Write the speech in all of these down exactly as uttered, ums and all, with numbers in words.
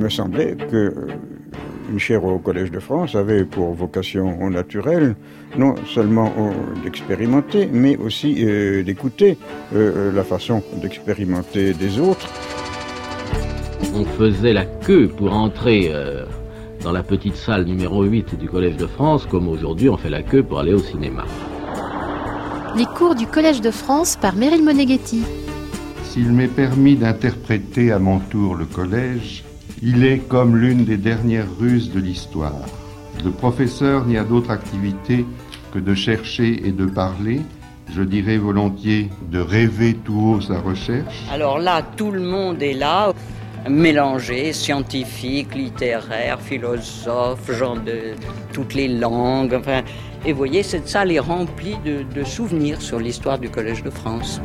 me semblait que euh, une chaire au Collège de France avait pour vocation naturelle non seulement euh, d'expérimenter, mais aussi euh, d'écouter euh, la façon d'expérimenter des autres. On faisait la queue pour entrer euh, dans la petite salle numéro huit du Collège de France, comme aujourd'hui on fait la queue pour aller au cinéma. Les cours du Collège de France par Meryl Moneghetti. S'il m'est permis d'interpréter à mon tour le collège, il est comme l'une des dernières ruses de l'histoire. Le professeur n'y a d'autre activité que de chercher et de parler, je dirais volontiers de rêver tout haut sa recherche. Alors là, tout le monde est là, mélangé, scientifique, littéraire, philosophe, gens de toutes les langues, enfin... Et vous voyez, cette salle est remplie de, de souvenirs sur l'histoire du Collège de France.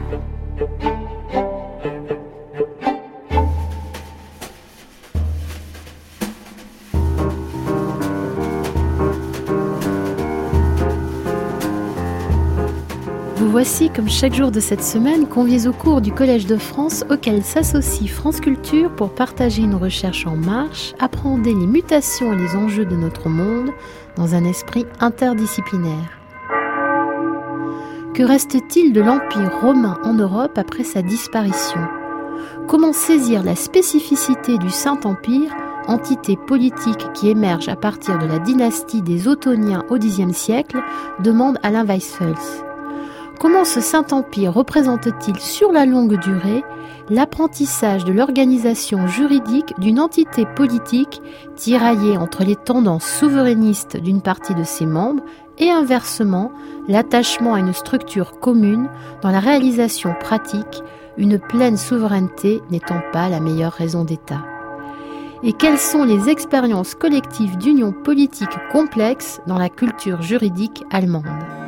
Vous voici, comme chaque jour de cette semaine, conviés au cours du Collège de France auquel s'associe France Culture pour partager une recherche en marche, appréhender les mutations et les enjeux de notre monde dans un esprit interdisciplinaire. Que reste-t-il de l'Empire romain en Europe après sa disparition ? Comment saisir la spécificité du Saint-Empire, entité politique qui émerge à partir de la dynastie des Ottoniens au Xe siècle, demande Alain Weisfels. Comment ce Saint-Empire représente-t-il sur la longue durée l'apprentissage de l'organisation juridique d'une entité politique tiraillée entre les tendances souverainistes d'une partie de ses membres et inversement l'attachement à une structure commune dans la réalisation pratique, une pleine souveraineté n'étant pas la meilleure raison d'État ? Et quelles sont les expériences collectives d'union politique complexe dans la culture juridique allemande ?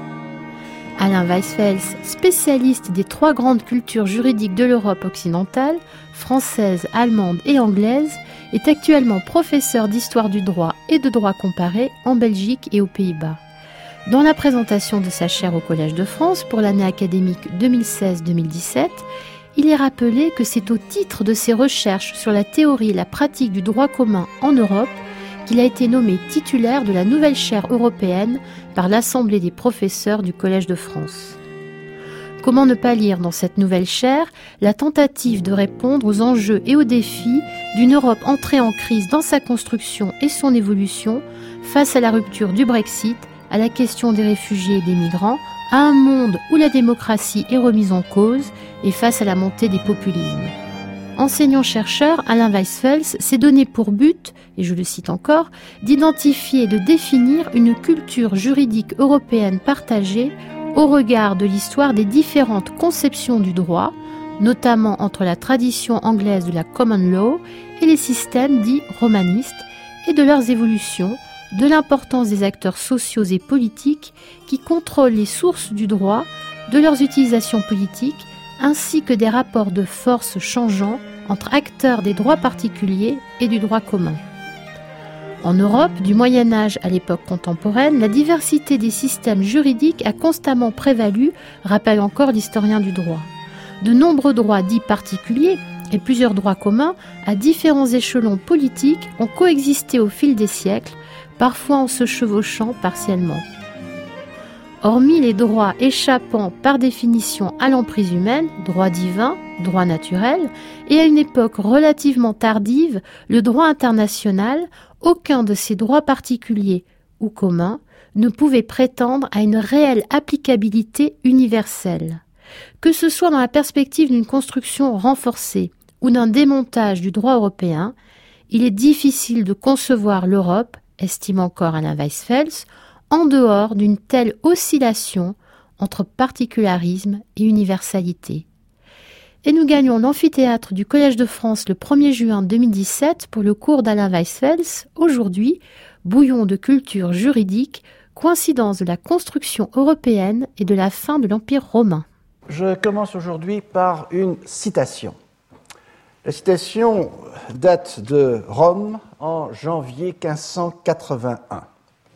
Alain Weisfels, spécialiste des trois grandes cultures juridiques de l'Europe occidentale, française, allemande et anglaise, est actuellement professeur d'histoire du droit et de droit comparé en Belgique et aux Pays-Bas. Dans la présentation de sa chaire au Collège de France pour l'année académique deux mille seize deux mille dix-sept, il est rappelé que c'est au titre de ses recherches sur la théorie et la pratique du droit commun en Europe qu'il a été nommé titulaire de la nouvelle chaire européenne par l'Assemblée des professeurs du Collège de France. Comment ne pas lire dans cette nouvelle chaire la tentative de répondre aux enjeux et aux défis d'une Europe entrée en crise dans sa construction et son évolution face à la rupture du Brexit, à la question des réfugiés et des migrants, à un monde où la démocratie est remise en cause et face à la montée des populismes. Enseignant-chercheur, Alain Weisfels s'est donné pour but, et je le cite encore, d'identifier et de définir une culture juridique européenne partagée au regard de l'histoire des différentes conceptions du droit, notamment entre la tradition anglaise de la common law et les systèmes dits romanistes, et de leurs évolutions, de l'importance des acteurs sociaux et politiques qui contrôlent les sources du droit, de leurs utilisations politiques, ainsi que des rapports de force changeants entre acteurs des droits particuliers et du droit commun. En Europe, du Moyen-Âge à l'époque contemporaine, la diversité des systèmes juridiques a constamment prévalu, rappelle encore l'historien du droit. De nombreux droits dits particuliers et plusieurs droits communs à différents échelons politiques ont coexisté au fil des siècles, parfois en se chevauchant partiellement. Hormis les droits échappant par définition à l'emprise humaine, droit divin, droit naturel, et à une époque relativement tardive, le droit international, aucun de ces droits particuliers ou communs ne pouvait prétendre à une réelle applicabilité universelle. Que ce soit dans la perspective d'une construction renforcée ou d'un démontage du droit européen, il est difficile de concevoir l'Europe, estime encore Alain Weisfels, en dehors d'une telle oscillation entre particularisme et universalité. Et nous gagnons l'amphithéâtre du Collège de France le premier juin deux mille dix-sept pour le cours d'Alain Weisfels, aujourd'hui, bouillon de culture juridique, coïncidence de la construction européenne et de la fin de l'Empire romain. Je commence aujourd'hui par une citation. La citation date de Rome en janvier quinze cent quatre-vingt-un.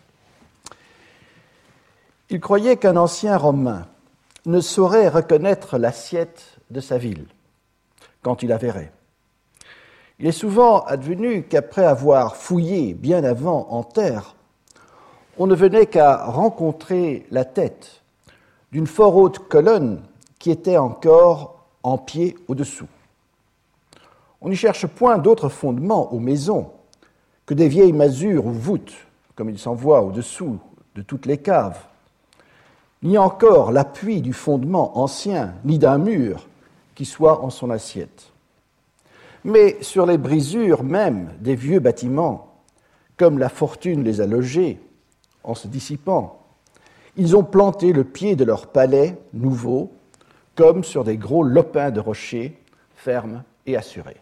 Il croyait qu'un ancien Romain ne saurait reconnaître l'assiette de sa ville quand il la verrait. Il est souvent advenu qu'après avoir fouillé bien avant en terre, on ne venait qu'à rencontrer la tête d'une fort haute colonne qui était encore en pied au-dessous. On n'y cherche point d'autres fondements aux maisons que des vieilles masures ou voûtes, comme il s'en voit au-dessous de toutes les caves, ni encore l'appui du fondement ancien, ni d'un mur qui soit en son assiette. Mais sur les brisures même des vieux bâtiments, comme la fortune les a logés, en se dissipant, ils ont planté le pied de leur palais nouveau, comme sur des gros lopins de rochers, fermes et assurés.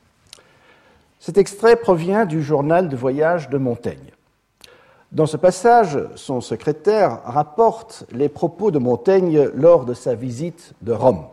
Cet extrait provient du journal de voyage de Montaigne. Dans ce passage, son secrétaire rapporte les propos de Montaigne lors de sa visite de Rome.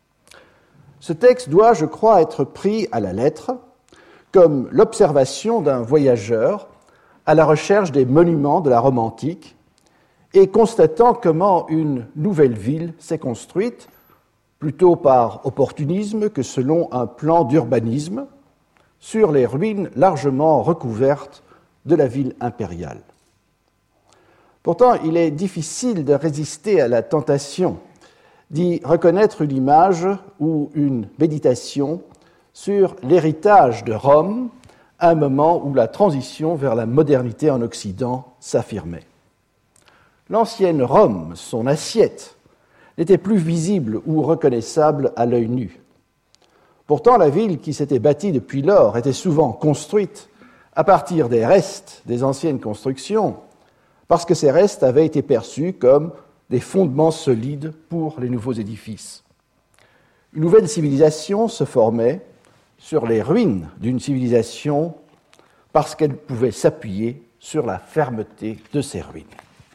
Ce texte doit, je crois, être pris à la lettre comme l'observation d'un voyageur à la recherche des monuments de la Rome antique et constatant comment une nouvelle ville s'est construite, plutôt par opportunisme que selon un plan d'urbanisme, sur les ruines largement recouvertes de la ville impériale. Pourtant, il est difficile de résister à la tentation d'y reconnaître une image ou une méditation sur l'héritage de Rome à un moment où la transition vers la modernité en Occident s'affirmait. L'ancienne Rome, son assiette, n'était plus visible ou reconnaissable à l'œil nu. Pourtant, la ville qui s'était bâtie depuis lors était souvent construite à partir des restes des anciennes constructions, parce que ces restes avaient été perçus comme des fondements solides pour les nouveaux édifices. Une nouvelle civilisation se formait sur les ruines d'une civilisation parce qu'elle pouvait s'appuyer sur la fermeté de ces ruines.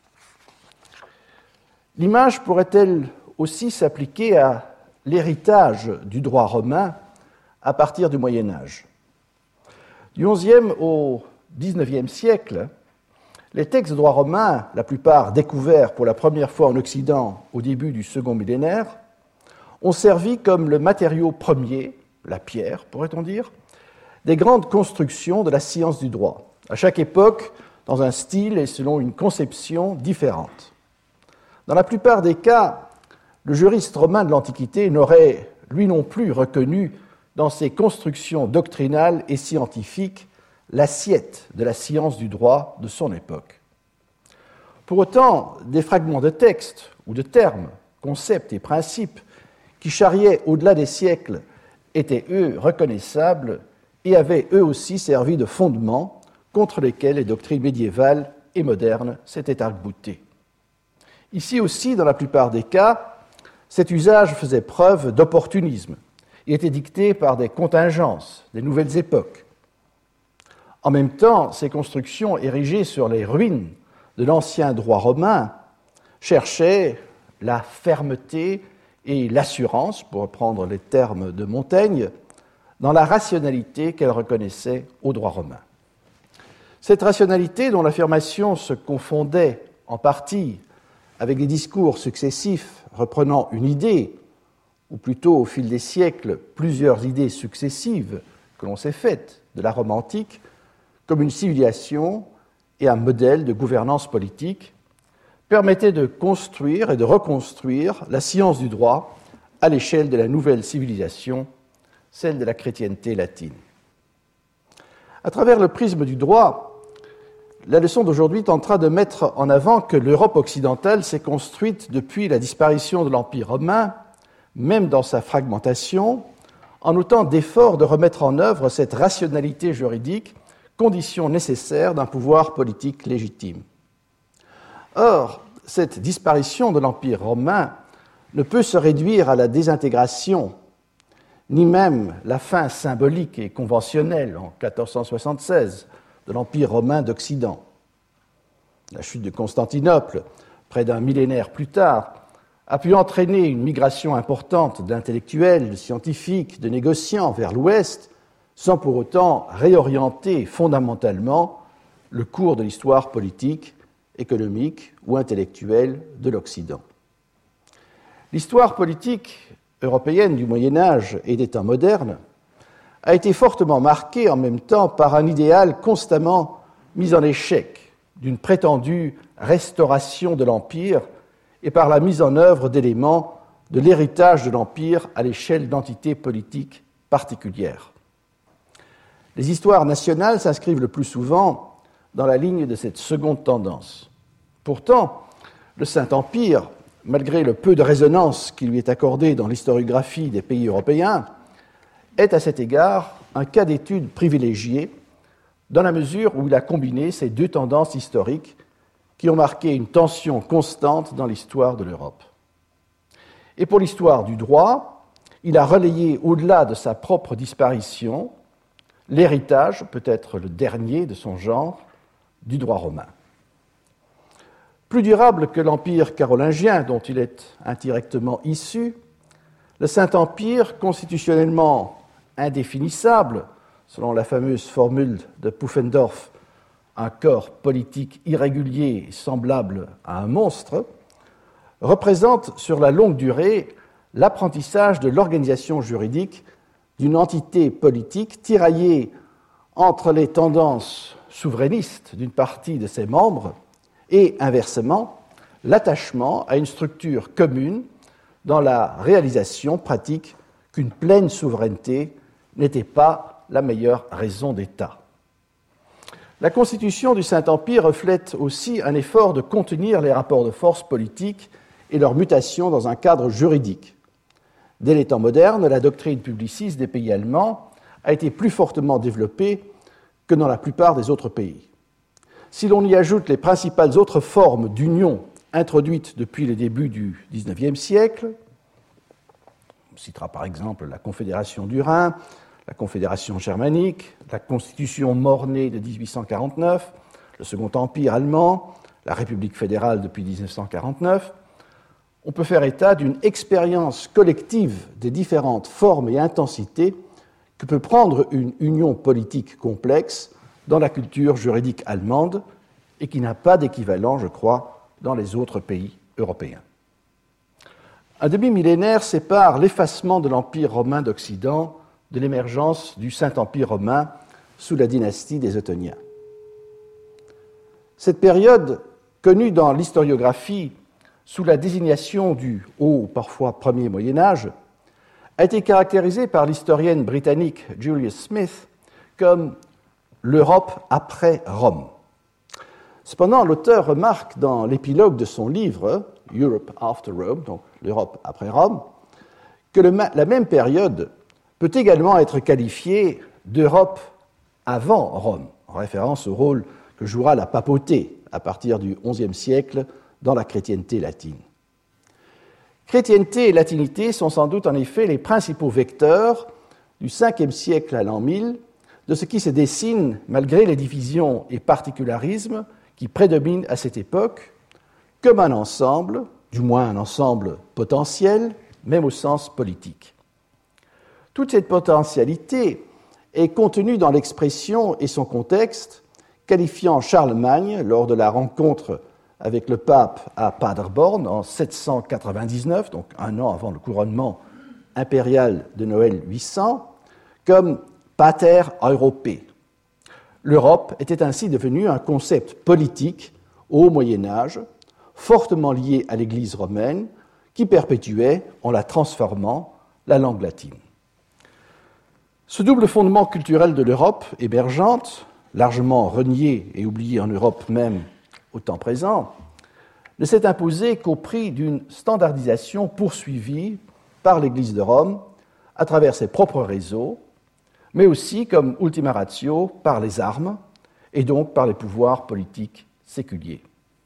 L'image pourrait-elle aussi s'appliquer à l'héritage du droit romain à partir du Moyen Âge? Du onzième au dix-neuvième siècle, les textes de droit romain, la plupart découverts pour la première fois en Occident au début du second millénaire, ont servi comme le matériau premier, la pierre, pourrait-on dire, des grandes constructions de la science du droit, à chaque époque dans un style et selon une conception différente. Dans la plupart des cas, le juriste romain de l'Antiquité n'aurait, lui non plus, reconnu dans ses constructions doctrinales et scientifiques l'assiette de la science du droit de son époque. Pour autant, des fragments de textes ou de termes, concepts et principes qui charriaient au-delà des siècles étaient, eux, reconnaissables et avaient, eux aussi, servi de fondement contre lesquels les doctrines médiévales et modernes s'étaient arc-boutées. Ici aussi, dans la plupart des cas, cet usage faisait preuve d'opportunisme et était dicté par des contingences, des nouvelles époques. En même temps, ces constructions érigées sur les ruines de l'ancien droit romain cherchaient la fermeté et l'assurance, pour reprendre les termes de Montaigne, dans la rationalité qu'elles reconnaissaient au droit romain. Cette rationalité, dont l'affirmation se confondait en partie avec des discours successifs reprenant une idée, ou plutôt au fil des siècles plusieurs idées successives que l'on s'est faites de la Rome antique, comme une civilisation et un modèle de gouvernance politique, permettait de construire et de reconstruire la science du droit à l'échelle de la nouvelle civilisation, celle de la chrétienté latine. À travers le prisme du droit, la leçon d'aujourd'hui tentera de mettre en avant que l'Europe occidentale s'est construite depuis la disparition de l'Empire romain, même dans sa fragmentation, en autant d'efforts de remettre en œuvre cette rationalité juridique, condition nécessaire d'un pouvoir politique légitime. Or, cette disparition de l'Empire romain ne peut se réduire à la désintégration, ni même la fin symbolique et conventionnelle en quatorze cent soixante-seize de l'Empire romain d'Occident. La chute de Constantinople, près d'un millénaire plus tard, a pu entraîner une migration importante d'intellectuels, de scientifiques, de négociants vers l'Ouest, sans pour autant réorienter fondamentalement le cours de l'histoire politique, économique ou intellectuelle de l'Occident. L'histoire politique européenne du Moyen Âge et des temps modernes a été fortement marqué en même temps par un idéal constamment mis en échec d'une prétendue restauration de l'Empire et par la mise en œuvre d'éléments de l'héritage de l'Empire à l'échelle d'entités politiques particulières. Les histoires nationales s'inscrivent le plus souvent dans la ligne de cette seconde tendance. Pourtant, le Saint-Empire, malgré le peu de résonance qui lui est accordé dans l'historiographie des pays européens, est à cet égard un cas d'étude privilégié dans la mesure où il a combiné ces deux tendances historiques qui ont marqué une tension constante dans l'histoire de l'Europe. Et pour l'histoire du droit, il a relayé, au-delà de sa propre disparition, l'héritage, peut-être le dernier de son genre, du droit romain. Plus durable que l'Empire carolingien, dont il est indirectement issu, le Saint-Empire, constitutionnellement indéfinissable, selon la fameuse formule de Pufendorf, un corps politique irrégulier et semblable à un monstre, représente sur la longue durée l'apprentissage de l'organisation juridique d'une entité politique tiraillée entre les tendances souverainistes d'une partie de ses membres et, inversement, l'attachement à une structure commune dans la réalisation pratique qu'une pleine souveraineté n'était pas la meilleure raison d'État. La constitution du Saint-Empire reflète aussi un effort de contenir les rapports de force politiques et leur mutation dans un cadre juridique. Dès les temps modernes, la doctrine publiciste des pays allemands a été plus fortement développée que dans la plupart des autres pays. Si l'on y ajoute les principales autres formes d'union introduites depuis le début du dix-neuvième siècle, on citera par exemple la Confédération du Rhin, la Confédération germanique, la Constitution Mornay de dix-huit cent quarante-neuf, le Second Empire allemand, la République fédérale depuis dix-neuf cent quarante-neuf, on peut faire état d'une expérience collective des différentes formes et intensités que peut prendre une union politique complexe dans la culture juridique allemande et qui n'a pas d'équivalent, je crois, dans les autres pays européens. Un demi-millénaire sépare l'effacement de l'Empire romain d'Occident de l'émergence du Saint-Empire romain sous la dynastie des Ottoniens. Cette période, connue dans l'historiographie sous la désignation du Haut ou parfois Premier Moyen-Âge, a été caractérisée par l'historienne britannique Julius Smith comme l'Europe après Rome. Cependant, l'auteur remarque dans l'épilogue de son livre Europe After Rome, donc l'Europe après Rome, que le, la même période peut également être qualifiée d'Europe avant Rome, en référence au rôle que jouera la papauté à partir du onzième siècle dans la chrétienté latine. Chrétienté et latinité sont sans doute en effet les principaux vecteurs du cinquième siècle à l'an mille de ce qui se dessine malgré les divisions et particularismes qui prédominent à cette époque comme un ensemble, du moins un ensemble potentiel, même au sens politique. Toute cette potentialité est contenue dans l'expression et son contexte qualifiant Charlemagne, lors de la rencontre avec le pape à Paderborn en sept cent quatre-vingt-dix-neuf, donc un an avant le couronnement impérial de Noël huit cents, comme Pater Europæ. L'Europe était ainsi devenue un concept politique au Moyen-Âge, fortement lié à l'Église romaine, qui perpétuait, en la transformant, la langue latine. Ce double fondement culturel de l'Europe émergente, largement renié et oublié en Europe même au temps présent, ne s'est imposé qu'au prix d'une standardisation poursuivie par l'Église de Rome à travers ses propres réseaux, mais aussi comme ultima ratio par les armes et donc par les pouvoirs politiques séculiers.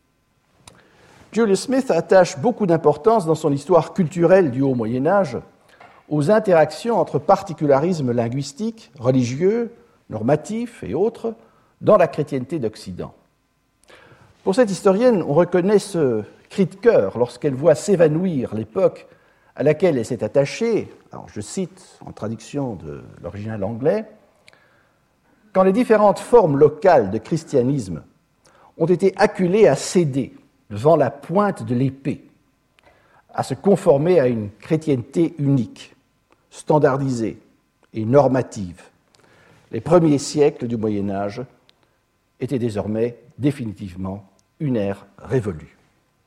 Julius Smith attache beaucoup d'importance dans son histoire culturelle du Haut Moyen-Âge aux interactions entre particularismes linguistiques, religieux, normatifs et autres dans la chrétienté d'Occident. Pour cette historienne, on reconnaît ce cri de cœur lorsqu'elle voit s'évanouir l'époque à laquelle elle s'est attachée, alors je cite en traduction de l'original anglais, quand les différentes formes locales de christianisme ont été acculées à céder devant la pointe de l'épée, à se conformer à une chrétienté unique, standardisée et normative. Les premiers siècles du Moyen Âge étaient désormais définitivement une ère révolue.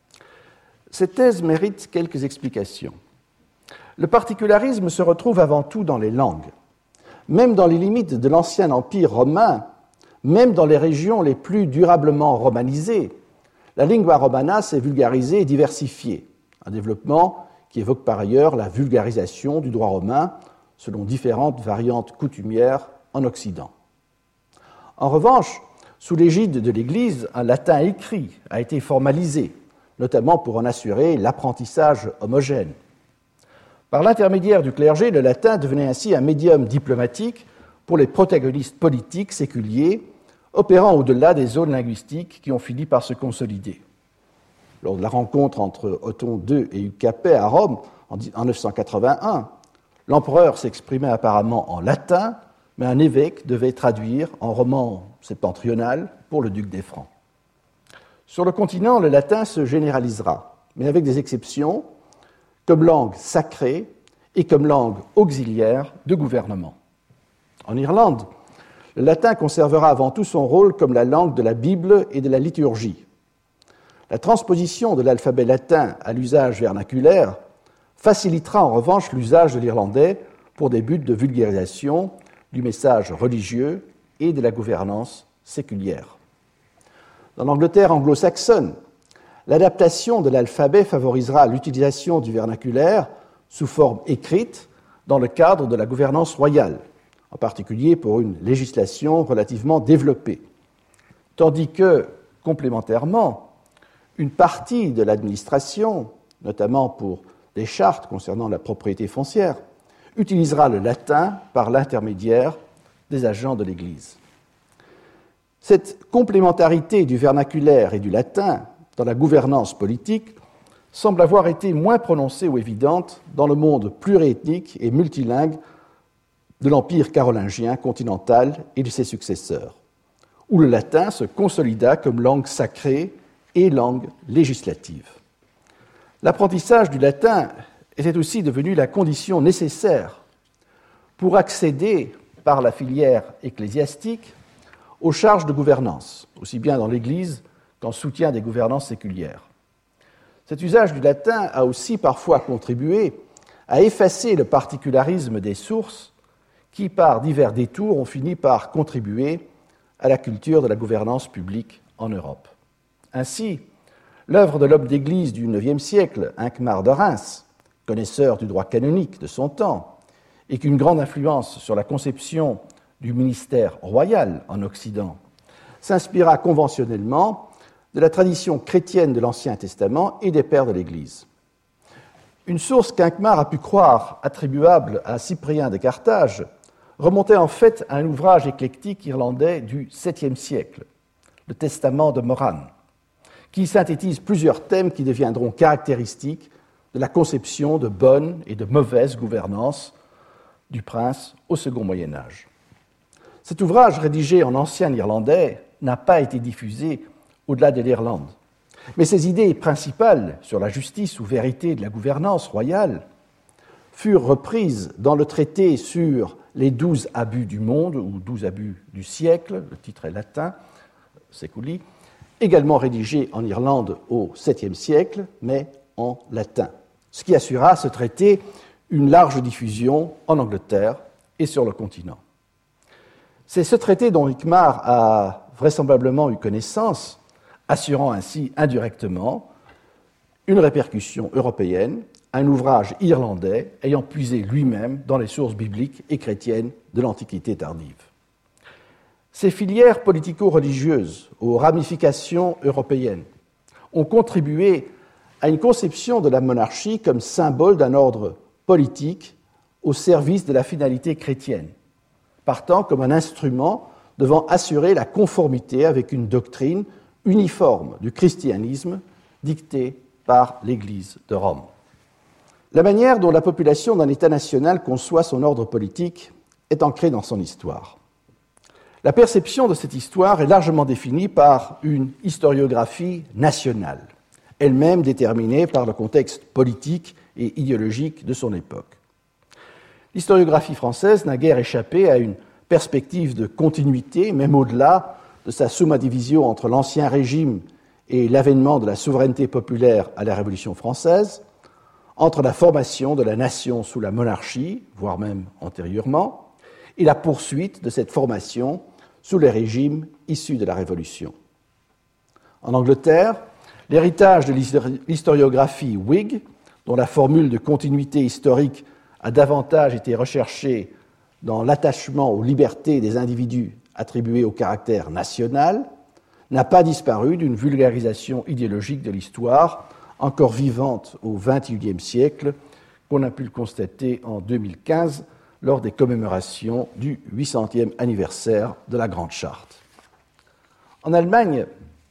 Cette thèse mérite quelques explications. Le particularisme se retrouve avant tout dans les langues. Même dans les limites de l'ancien empire romain, même dans les régions les plus durablement romanisées, la lingua romana s'est vulgarisée et diversifiée, un développement qui évoque par ailleurs la vulgarisation du droit romain selon différentes variantes coutumières en Occident. En revanche, sous l'égide de l'Église, un latin écrit a été formalisé, notamment pour en assurer l'apprentissage homogène. Par l'intermédiaire du clergé, le latin devenait ainsi un médium diplomatique pour les protagonistes politiques séculiers, opérant au-delà des zones linguistiques qui ont fini par se consolider. Lors de la rencontre entre Othon deux et Hugues Capet à Rome en neuf cent quatre-vingt-un, l'empereur s'exprimait apparemment en latin, mais un évêque devait traduire en roman septentrional pour le duc des Francs. Sur le continent, le latin se généralisera, mais avec des exceptions, comme langue sacrée et comme langue auxiliaire de gouvernement. En Irlande, le latin conservera avant tout son rôle comme la langue de la Bible et de la liturgie. La transposition de l'alphabet latin à l'usage vernaculaire facilitera en revanche l'usage de l'irlandais pour des buts de vulgarisation du message religieux et de la gouvernance séculière. Dans l'Angleterre anglo-saxonne, l'adaptation de l'alphabet favorisera l'utilisation du vernaculaire sous forme écrite dans le cadre de la gouvernance royale, en particulier pour une législation relativement développée, tandis que, complémentairement, une partie de l'administration, notamment pour des chartes concernant la propriété foncière, utilisera le latin par l'intermédiaire des agents de l'Église. Cette complémentarité du vernaculaire et du latin dans la gouvernance politique semble avoir été moins prononcée ou évidente dans le monde pluriethnique et multilingue de l'Empire carolingien continental et de ses successeurs, où le latin se consolida comme langue sacrée et langue législative. L'apprentissage du latin était aussi devenu la condition nécessaire pour accéder, par la filière ecclésiastique, aux charges de gouvernance, aussi bien dans l'Église qu'en soutien des gouvernances séculières. Cet usage du latin a aussi parfois contribué à effacer le particularisme des sources qui, par divers détours, ont fini par contribuer à la culture de la gouvernance publique en Europe. Ainsi, l'œuvre de l'homme d'Église du neuvième siècle, Hincmar de Reims, connaisseur du droit canonique de son temps, et qu'une grande influence sur la conception du ministère royal en Occident, s'inspira conventionnellement de la tradition chrétienne de l'Ancien Testament et des pères de l'Église. Une source qu'Hincmar a pu croire attribuable à Cyprien de Carthage remontait en fait à un ouvrage éclectique irlandais du septième siècle, le Testament de Moran, qui synthétise plusieurs thèmes qui deviendront caractéristiques de la conception de bonne et de mauvaise gouvernance du prince au second Moyen Âge. Cet ouvrage, rédigé en ancien irlandais, n'a pas été diffusé au-delà de l'Irlande. Mais ses idées principales sur la justice ou vérité de la gouvernance royale furent reprises dans le traité sur les douze abus du monde, ou douze abus du siècle, le titre est latin, Seculi, également rédigé en Irlande au septième siècle, mais en latin, ce qui assura à ce traité une large diffusion en Angleterre et sur le continent. C'est ce traité dont Hincmar a vraisemblablement eu connaissance, assurant ainsi indirectement une répercussion européenne, un ouvrage irlandais ayant puisé lui-même dans les sources bibliques et chrétiennes de l'Antiquité tardive. Ces filières politico-religieuses aux ramifications européennes ont contribué à une conception de la monarchie comme symbole d'un ordre politique au service de la finalité chrétienne, partant comme un instrument devant assurer la conformité avec une doctrine uniforme du christianisme dictée par l'Église de Rome. La manière dont la population d'un État national conçoit son ordre politique est ancrée dans son histoire. La perception de cette histoire est largement définie par une historiographie nationale, elle-même déterminée par le contexte politique et idéologique de son époque. l'historiographie française n'a guère échappé à une perspective de continuité, même au-delà de sa summa divisio entre l'Ancien Régime et l'avènement de la souveraineté populaire à la Révolution française, entre la formation de la nation sous la monarchie, voire même antérieurement, et la poursuite de cette formation sous les régimes issus de la Révolution. En Angleterre, l'héritage de l'historiographie Whig, dont la formule de continuité historique a davantage été recherchée dans l'attachement aux libertés des individus attribués au caractère national, n'a pas disparu d'une vulgarisation idéologique de l'histoire encore vivante au vingt et unième siècle, qu'on a pu le constater en deux mille quinze lors des commémorations du huit centième anniversaire de la Grande Charte. En Allemagne,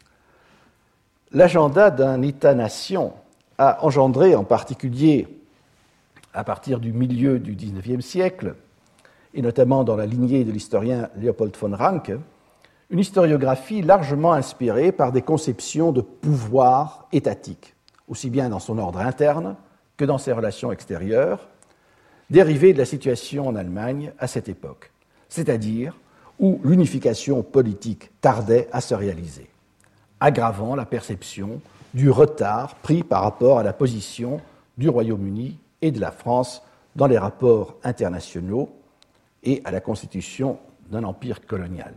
l'agenda d'un État-nation a engendré, en particulier à partir du milieu du dix-neuvième siècle, et notamment dans la lignée de l'historien Leopold von Ranke, une historiographie largement inspirée par des conceptions de pouvoir étatique, aussi bien dans son ordre interne que dans ses relations extérieures, dérivées de la situation en Allemagne à cette époque, c'est-à-dire où l'unification politique tardait à se réaliser, aggravant la perception du retard pris par rapport à la position du Royaume-Uni et de la France dans les rapports internationaux et à la constitution d'un empire colonial.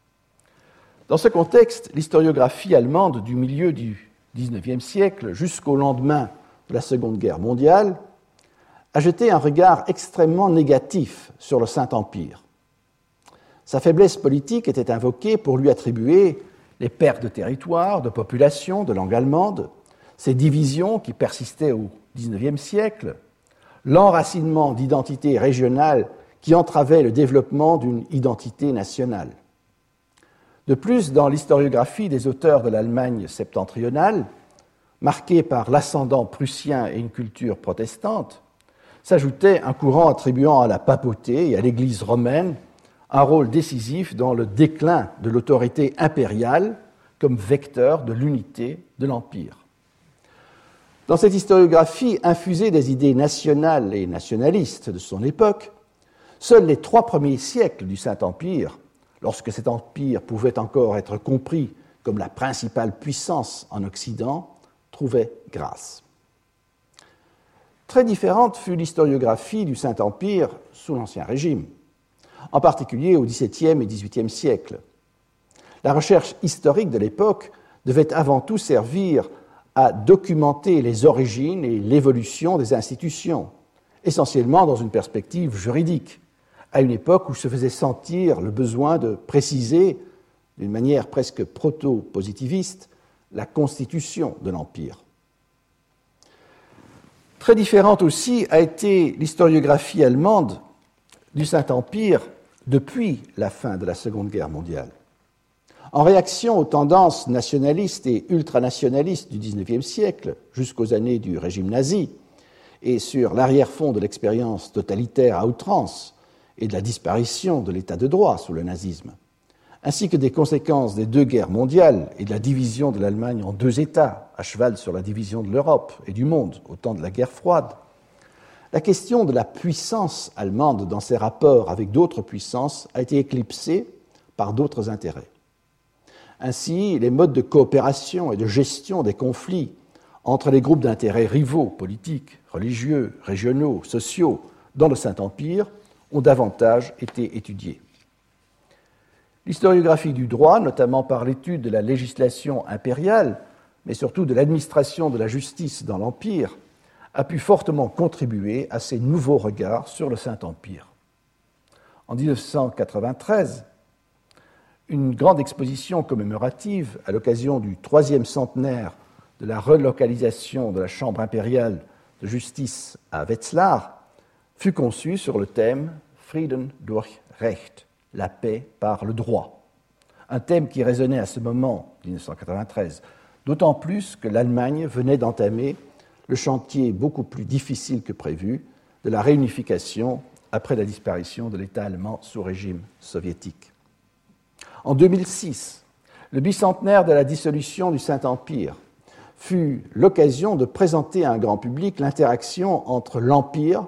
Dans ce contexte, l'historiographie allemande du milieu du dix-neuvième siècle jusqu'au lendemain de la Seconde Guerre mondiale a jeté un regard extrêmement négatif sur le Saint-Empire. Sa faiblesse politique était invoquée pour lui attribuer les pertes de territoire, de population, de langue allemande, ces divisions qui persistaient au dix-neuvième siècle, l'enracinement d'identités régionales qui entravait le développement d'une identité nationale. De plus, dans l'historiographie des auteurs de l'Allemagne septentrionale, marquée par l'ascendant prussien et une culture protestante, s'ajoutait un courant attribuant à la papauté et à l'Église romaine un rôle décisif dans le déclin de l'autorité impériale comme vecteur de l'unité de l'Empire. Dans cette historiographie infusée des idées nationales et nationalistes de son époque, seuls les trois premiers siècles du Saint-Empire, lorsque cet empire pouvait encore être compris comme la principale puissance en Occident, trouvaient grâce. Très différente fut l'historiographie du Saint-Empire sous l'Ancien Régime, en particulier au dix-septième et dix-huitième siècle. La recherche historique de l'époque devait avant tout servir à documenter les origines et l'évolution des institutions, essentiellement dans une perspective juridique, à une époque où se faisait sentir le besoin de préciser, d'une manière presque proto-positiviste, la constitution de l'Empire. Très différente aussi a été l'historiographie allemande du Saint-Empire depuis la fin de la Seconde Guerre mondiale. En réaction aux tendances nationalistes et ultranationalistes du dix-neuvième siècle, jusqu'aux années du régime nazi, et sur l'arrière-fond de l'expérience totalitaire à outrance et de la disparition de l'état de droit sous le nazisme, ainsi que des conséquences des deux guerres mondiales et de la division de l'Allemagne en deux États, à cheval sur la division de l'Europe et du monde au temps de la guerre froide, la question de la puissance allemande dans ses rapports avec d'autres puissances a été éclipsée par d'autres intérêts. Ainsi, les modes de coopération et de gestion des conflits entre les groupes d'intérêts rivaux, politiques, religieux, régionaux, sociaux, dans le Saint-Empire, ont davantage été étudiés. L'historiographie du droit, notamment par l'étude de la législation impériale, mais surtout de l'administration de la justice dans l'Empire, a pu fortement contribuer à ces nouveaux regards sur le Saint-Empire. En dix-neuf cent quatre-vingt-treize, une grande exposition commémorative à l'occasion du troisième centenaire de la relocalisation de la Chambre impériale de justice à Wetzlar fut conçue sur le thème « Frieden durch Recht », la paix par le droit, un thème qui résonnait à ce moment, dix-neuf cent quatre-vingt-treize, d'autant plus que l'Allemagne venait d'entamer le chantier beaucoup plus difficile que prévu de la réunification après la disparition de l'État allemand sous régime soviétique. En deux mille six, le bicentenaire de la dissolution du Saint-Empire fut l'occasion de présenter à un grand public l'interaction entre l'Empire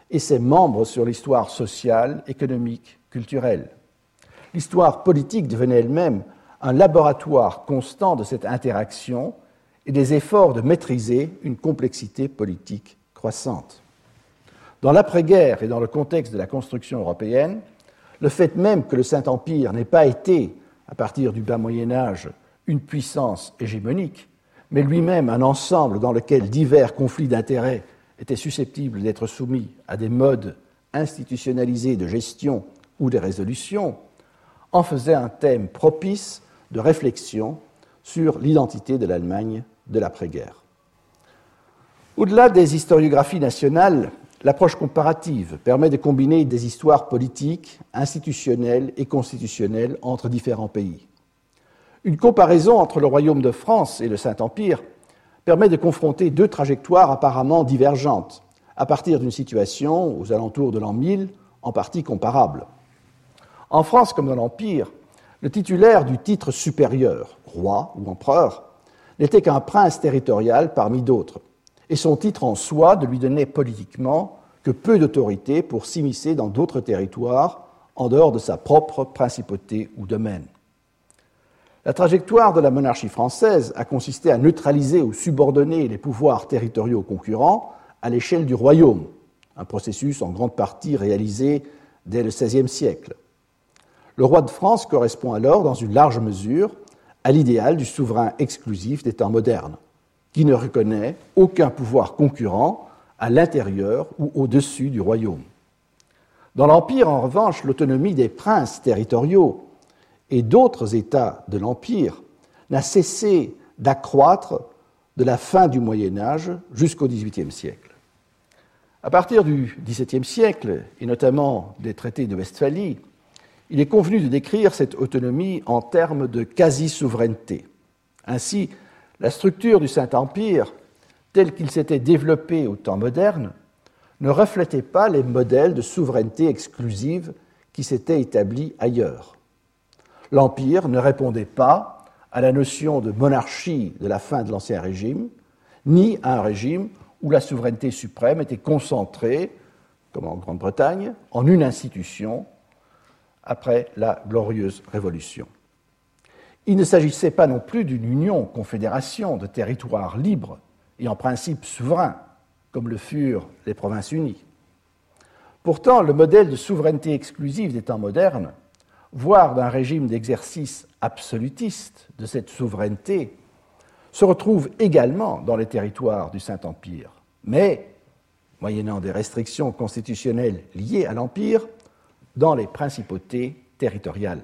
et ses membres sur l'histoire sociale, économique, culturelle. L'histoire politique devenait elle-même un laboratoire constant de cette interaction et des efforts de maîtriser une complexité politique croissante. Dans l'après-guerre et dans le contexte de la construction européenne, le fait même que le Saint-Empire n'ait pas été, à partir du bas Moyen-Âge, une puissance hégémonique, mais lui-même un ensemble dans lequel divers conflits d'intérêts étaient susceptibles d'être soumis à des modes institutionnalisés de gestion ou de résolution, en faisait un thème propice de réflexion sur l'identité de l'Allemagne de l'après-guerre. Au-delà des historiographies nationales, l'approche comparative permet de combiner des histoires politiques, institutionnelles et constitutionnelles entre différents pays. Une comparaison entre le Royaume de France et le Saint-Empire permet de confronter deux trajectoires apparemment divergentes, à partir d'une situation aux alentours de l'an mille en partie comparable. En France comme dans l'Empire, le titulaire du titre supérieur, roi ou empereur, n'était qu'un prince territorial parmi d'autres, et son titre en soi ne lui donnait politiquement que peu d'autorité pour s'immiscer dans d'autres territoires en dehors de sa propre principauté ou domaine. La trajectoire de la monarchie française a consisté à neutraliser ou subordonner les pouvoirs territoriaux concurrents à l'échelle du royaume, un processus en grande partie réalisé dès le seizième siècle. Le roi de France correspond alors, dans une large mesure, à l'idéal du souverain exclusif des temps modernes, qui ne reconnaît aucun pouvoir concurrent à l'intérieur ou au-dessus du royaume. Dans l'Empire, en revanche, l'autonomie des princes territoriaux et d'autres États de l'Empire n'a cessé d'accroître de la fin du Moyen Âge jusqu'au dix-huitième siècle. À partir du dix-septième siècle, et notamment des traités de Westphalie, il est convenu de décrire cette autonomie en termes de quasi-souveraineté. Ainsi, la structure du Saint-Empire, telle qu'il s'était développé au temps moderne, ne reflétait pas les modèles de souveraineté exclusive qui s'étaient établis ailleurs. L'Empire ne répondait pas à la notion de monarchie de la fin de l'Ancien Régime, ni à un régime où la souveraineté suprême était concentrée, comme en Grande-Bretagne, en une institution après la Glorieuse Révolution. Il ne s'agissait pas non plus d'une union-confédération de territoires libres et en principe souverains, comme le furent les Provinces-Unies. Pourtant, le modèle de souveraineté exclusive des temps modernes, voire d'un régime d'exercice absolutiste de cette souveraineté, se retrouve également dans les territoires du Saint-Empire, mais, moyennant des restrictions constitutionnelles liées à l'Empire, dans les principautés territoriales.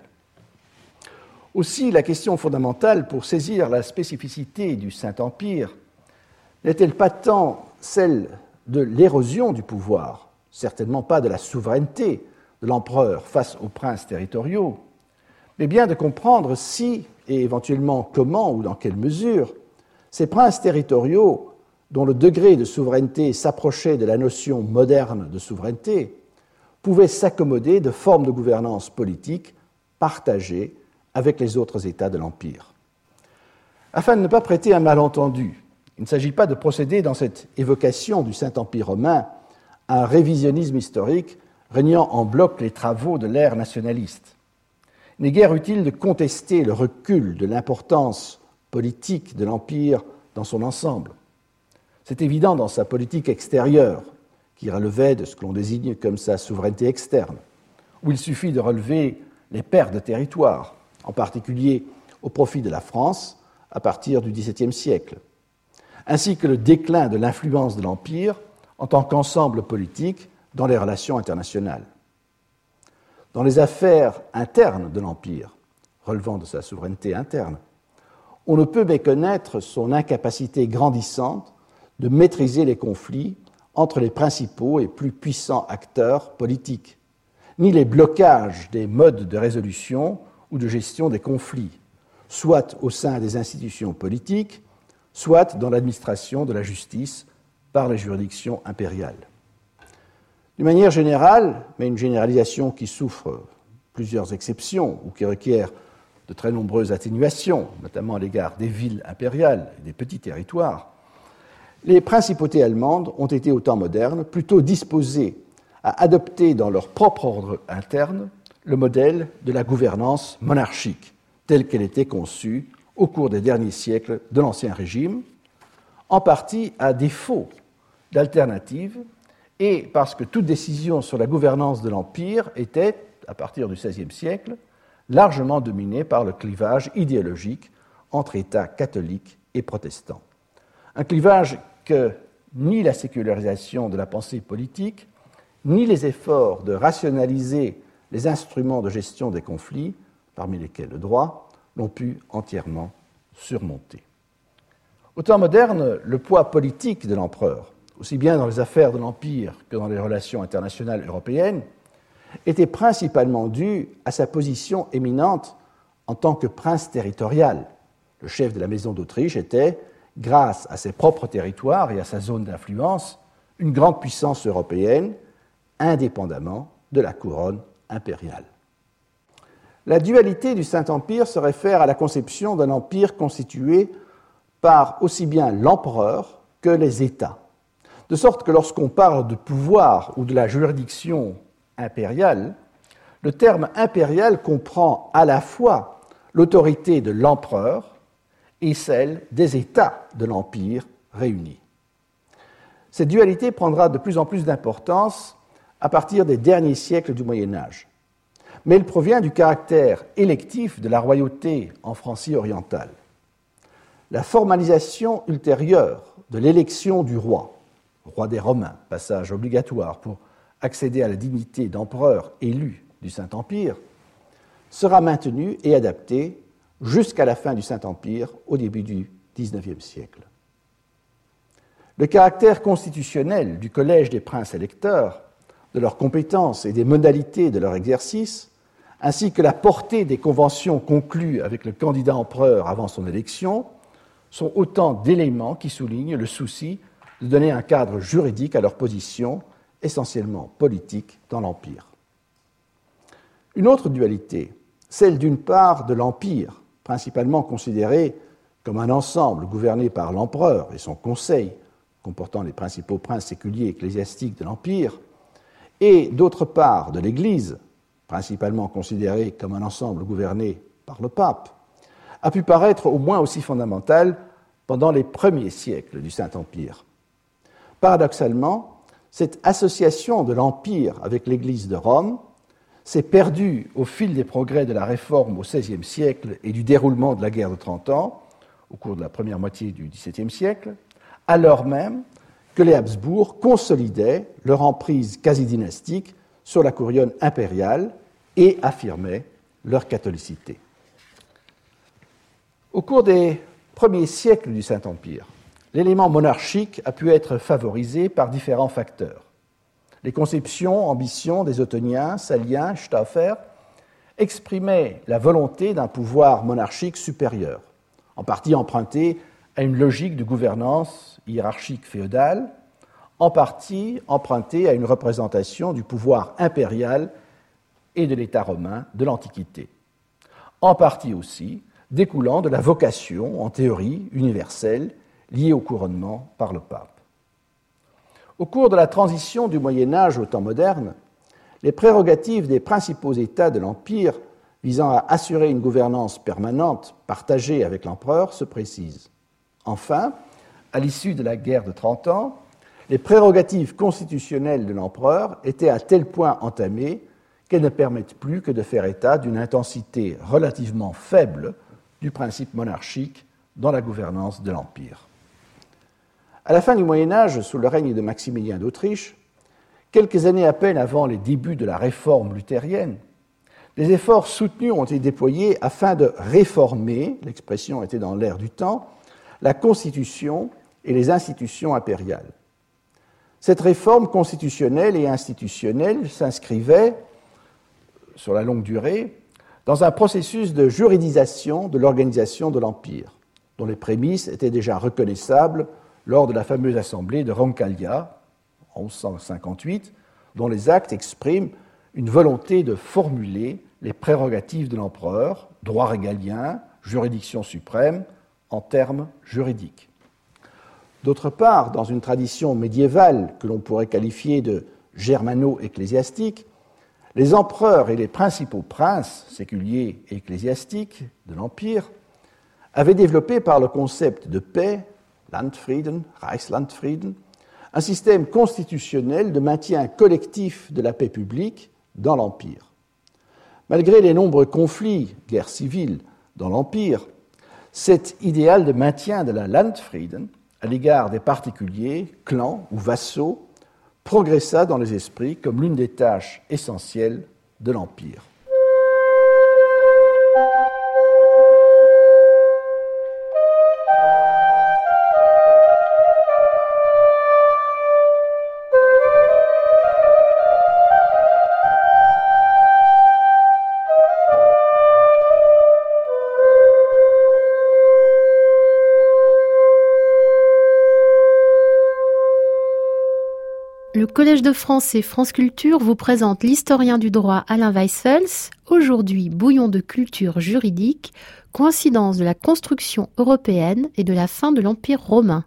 Aussi, la question fondamentale pour saisir la spécificité du Saint-Empire n'est-elle pas tant celle de l'érosion du pouvoir, certainement pas de la souveraineté de l'empereur face aux princes territoriaux, mais bien de comprendre si, et éventuellement comment ou dans quelle mesure, ces princes territoriaux, dont le degré de souveraineté s'approchait de la notion moderne de souveraineté, pouvaient s'accommoder de formes de gouvernance politique partagées avec les autres États de l'Empire. Afin de ne pas prêter un malentendu, il ne s'agit pas de procéder dans cette évocation du Saint-Empire romain à un révisionnisme historique régnant en bloc les travaux de l'ère nationaliste. Il n'est guère utile de contester le recul de l'importance politique de l'Empire dans son ensemble. C'est évident dans sa politique extérieure, qui relevait de ce que l'on désigne comme sa souveraineté externe, où il suffit de relever les pertes de territoire, en particulier au profit de la France, à partir du dix-septième siècle, ainsi que le déclin de l'influence de l'Empire en tant qu'ensemble politique dans les relations internationales. Dans les affaires internes de l'Empire, relevant de sa souveraineté interne, on ne peut méconnaître son incapacité grandissante de maîtriser les conflits entre les principaux et plus puissants acteurs politiques, ni les blocages des modes de résolution ou de gestion des conflits, soit au sein des institutions politiques, soit dans l'administration de la justice par les juridictions impériales. D'une manière générale, mais une généralisation qui souffre plusieurs exceptions ou qui requiert de très nombreuses atténuations, notamment à l'égard des villes impériales et des petits territoires, les principautés allemandes ont été au temps moderne plutôt disposées à adopter dans leur propre ordre interne le modèle de la gouvernance monarchique, telle qu'elle était conçue au cours des derniers siècles de l'Ancien Régime, en partie à défaut d'alternative et parce que toute décision sur la gouvernance de l'Empire était, à partir du seizième siècle, largement dominée par le clivage idéologique entre États catholiques et protestants. Un clivage que ni la sécularisation de la pensée politique, ni les efforts de rationaliser les instruments de gestion des conflits, parmi lesquels le droit, n'ont pu entièrement surmonter. Au temps moderne, le poids politique de l'empereur, aussi bien dans les affaires de l'Empire que dans les relations internationales européennes, était principalement dû à sa position éminente en tant que prince territorial. Le chef de la maison d'Autriche était, grâce à ses propres territoires et à sa zone d'influence, une grande puissance européenne, indépendamment de la couronne impériale. La dualité du Saint-Empire se réfère à la conception d'un empire constitué par aussi bien l'empereur que les États. De sorte que lorsqu'on parle de pouvoir ou de la juridiction impériale, le terme impérial comprend à la fois l'autorité de l'empereur et celle des États de l'Empire réunis. Cette dualité prendra de plus en plus d'importance à partir des derniers siècles du Moyen Âge, mais elle provient du caractère électif de la royauté en Francie orientale. La formalisation ultérieure de l'élection du roi, roi des Romains, passage obligatoire pour accéder à la dignité d'empereur élu du Saint-Empire, sera maintenue et adaptée jusqu'à la fin du Saint-Empire, au début du dix-neuvième siècle. Le caractère constitutionnel du collège des princes électeurs, de leurs compétences et des modalités de leur exercice, ainsi que la portée des conventions conclues avec le candidat empereur avant son élection, sont autant d'éléments qui soulignent le souci de donner un cadre juridique à leur position, essentiellement politique, dans l'Empire. Une autre dualité, celle d'une part de l'Empire, principalement considéré comme un ensemble gouverné par l'empereur et son conseil, comportant les principaux princes séculiers ecclésiastiques de l'Empire, et d'autre part de l'Église, principalement considéré comme un ensemble gouverné par le pape, a pu paraître au moins aussi fondamental pendant les premiers siècles du Saint-Empire. Paradoxalement, cette association de l'Empire avec l'Église de Rome s'est perdue au fil des progrès de la Réforme au seizième siècle et du déroulement de la guerre de Trente Ans, au cours de la première moitié du dix-septième siècle, alors même que les Habsbourg consolidaient leur emprise quasi-dynastique sur la couronne impériale et affirmaient leur catholicité. Au cours des premiers siècles du Saint-Empire, l'élément monarchique a pu être favorisé par différents facteurs. Les conceptions, ambitions des Ottoniens, Saliens, Stauffer exprimaient la volonté d'un pouvoir monarchique supérieur, en partie emprunté à une logique de gouvernance hiérarchique féodale, en partie empruntée à une représentation du pouvoir impérial et de l'État romain de l'Antiquité, en partie aussi découlant de la vocation, en théorie, universelle, liée au couronnement par le pape. Au cours de la transition du Moyen Âge au temps moderne, les prérogatives des principaux États de l'Empire visant à assurer une gouvernance permanente partagée avec l'empereur se précisent. Enfin, à l'issue de la guerre de Trente Ans, les prérogatives constitutionnelles de l'empereur étaient à tel point entamées qu'elles ne permettent plus que de faire état d'une intensité relativement faible du principe monarchique dans la gouvernance de l'Empire. À la fin du Moyen Âge, sous le règne de Maximilien d'Autriche, quelques années à peine avant les débuts de la réforme luthérienne, des efforts soutenus ont été déployés afin de réformer, l'expression était dans l'air du temps, la Constitution et les institutions impériales. Cette réforme constitutionnelle et institutionnelle s'inscrivait, sur la longue durée, dans un processus de juridisation de l'organisation de l'Empire, dont les prémices étaient déjà reconnaissables lors de la fameuse assemblée de Roncaglia, en onze cent cinquante-huit, dont les actes expriment une volonté de formuler les prérogatives de l'empereur, droit régalien, juridiction suprême, en termes juridiques. D'autre part, dans une tradition médiévale que l'on pourrait qualifier de germano-ecclésiastique, les empereurs et les principaux princes, séculiers et ecclésiastiques de l'Empire, avaient développé par le concept de paix, Landfrieden, Reichslandfrieden, un système constitutionnel de maintien collectif de la paix publique dans l'Empire. Malgré les nombreux conflits, guerres civiles dans l'Empire, cet idéal de maintien de la Landfrieden à l'égard des particuliers, clans ou vassaux progressa dans les esprits comme l'une des tâches essentielles de l'Empire. Le Collège de France et France Culture vous présente l'historien du droit Alain Weisfels, aujourd'hui bouillon de culture juridique, coïncidence de la construction européenne et de la fin de l'Empire romain.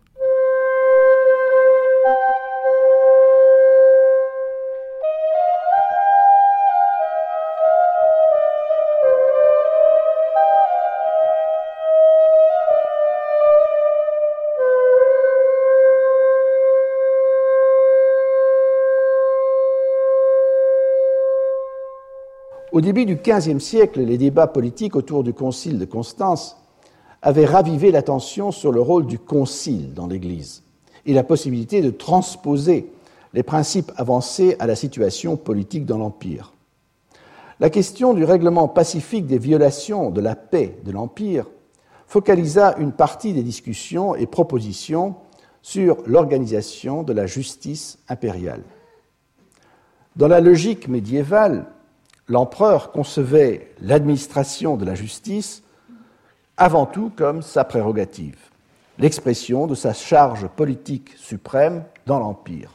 Au début du quinzième siècle, les débats politiques autour du concile de Constance avaient ravivé l'attention sur le rôle du concile dans l'Église et la possibilité de transposer les principes avancés à la situation politique dans l'Empire. La question du règlement pacifique des violations de la paix de l'Empire focalisa une partie des discussions et propositions sur l'organisation de la justice impériale. Dans la logique médiévale, l'empereur concevait l'administration de la justice avant tout comme sa prérogative, l'expression de sa charge politique suprême dans l'Empire.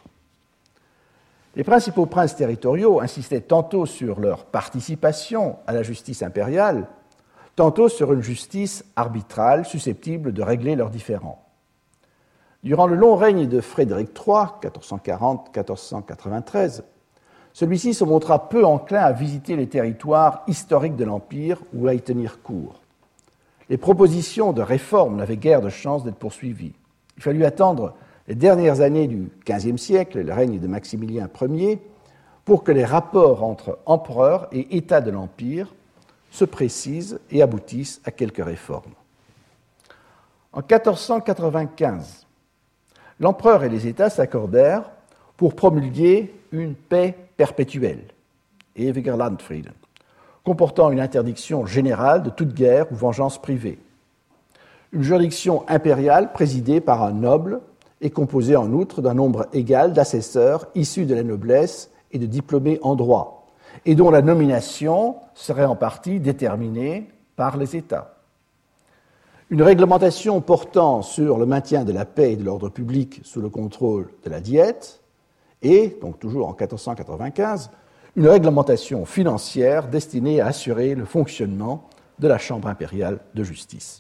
Les principaux princes territoriaux insistaient tantôt sur leur participation à la justice impériale, tantôt sur une justice arbitrale susceptible de régler leurs différends. Durant le long règne de Frédéric trois, quatorze cent quarante à quatorze cent quatre-vingt-treize, celui-ci se montra peu enclin à visiter les territoires historiques de l'Empire ou à y tenir court. Les propositions de réforme n'avaient guère de chance d'être poursuivies. Il fallut attendre les dernières années du quinzième siècle, le règne de Maximilien Ier, pour que les rapports entre empereurs et États de l'Empire se précisent et aboutissent à quelques réformes. En quatorze cent quatre-vingt-quinze, l'empereur et les États s'accordèrent pour promulguer une paix perpétuelle, ewiger Landfrieden, comportant une interdiction générale de toute guerre ou vengeance privée. Une juridiction impériale présidée par un noble et composée en outre d'un nombre égal d'assesseurs issus de la noblesse et de diplômés en droit, et dont la nomination serait en partie déterminée par les États. Une réglementation portant sur le maintien de la paix et de l'ordre public sous le contrôle de la Diète, et, donc toujours en quatorze cent quatre-vingt-quinze, une réglementation financière destinée à assurer le fonctionnement de la Chambre impériale de justice.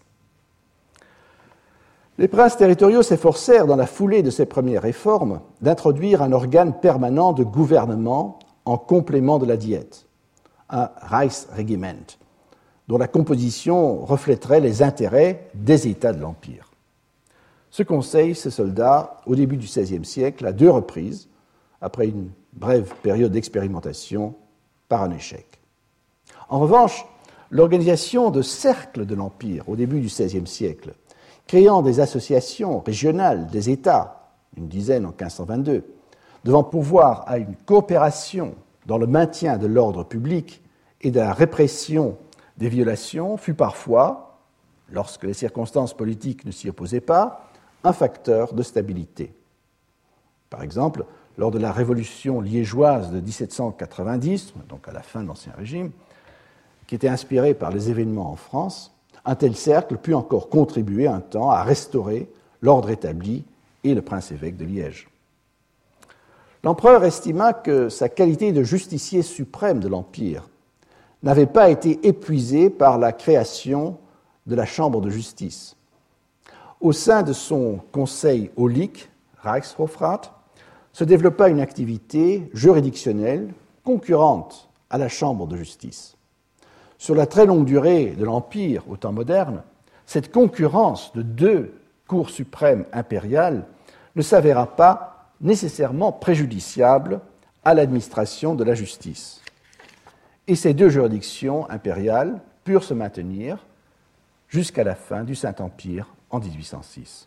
Les princes territoriaux s'efforcèrent, dans la foulée de ces premières réformes, d'introduire un organe permanent de gouvernement en complément de la Diète, un Reichsregiment, dont la composition reflèterait les intérêts des États de l'Empire. Ce conseil se solda, au début du seizième siècle, à deux reprises, après une brève période d'expérimentation, par un échec. En revanche, l'organisation de cercles de l'Empire au début du seizième siècle, créant des associations régionales des États, une dizaine en quinze cent vingt-deux, devant pourvoir à une coopération dans le maintien de l'ordre public et de la répression des violations, fut parfois, lorsque les circonstances politiques ne s'y opposaient pas, un facteur de stabilité. Par exemple, lors de la Révolution liégeoise de dix-sept cent quatre-vingt-dix, donc à la fin de l'Ancien Régime, qui était inspirée par les événements en France, un tel cercle put encore contribuer un temps à restaurer l'ordre établi et le prince-évêque de Liège. L'empereur estima que sa qualité de justicier suprême de l'Empire n'avait pas été épuisée par la création de la Chambre de justice. Au sein de son conseil aulique, Reichshofrat, se développa une activité juridictionnelle concurrente à la Chambre de justice. Sur la très longue durée de l'Empire au temps moderne, cette concurrence de deux cours suprêmes impériales ne s'avéra pas nécessairement préjudiciable à l'administration de la justice. Et ces deux juridictions impériales purent se maintenir jusqu'à la fin du Saint-Empire en dix-huit cent six.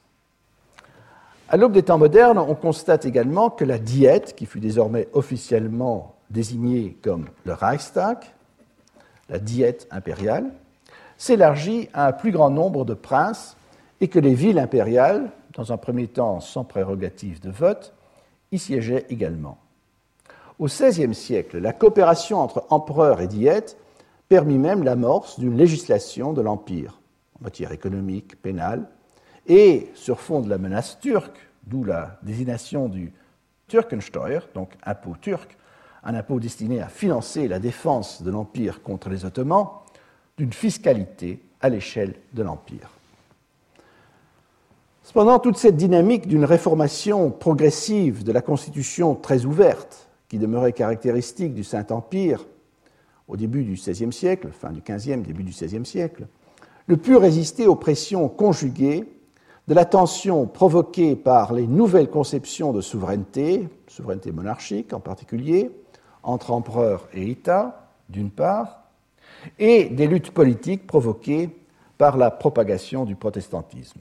À l'aube des temps modernes, on constate également que la Diète, qui fut désormais officiellement désignée comme le Reichstag, la Diète impériale, s'élargit à un plus grand nombre de princes et que les villes impériales, dans un premier temps sans prérogative de vote, y siégeaient également. Au seizième siècle, la coopération entre empereurs et diètes permit même l'amorce d'une législation de l'Empire, en matière économique, pénale, et sur fond de la menace turque, d'où la désignation du Türkensteuer, donc impôt turc, un impôt destiné à financer la défense de l'Empire contre les Ottomans, d'une fiscalité à l'échelle de l'Empire. Cependant, toute cette dynamique d'une réformation progressive de la Constitution très ouverte, qui demeurait caractéristique du Saint-Empire au début du seizième siècle, fin du quinzième, début du seizième siècle, ne put résister aux pressions conjuguées de la tension provoquée par les nouvelles conceptions de souveraineté, souveraineté monarchique en particulier, entre empereurs et États, d'une part, et des luttes politiques provoquées par la propagation du protestantisme.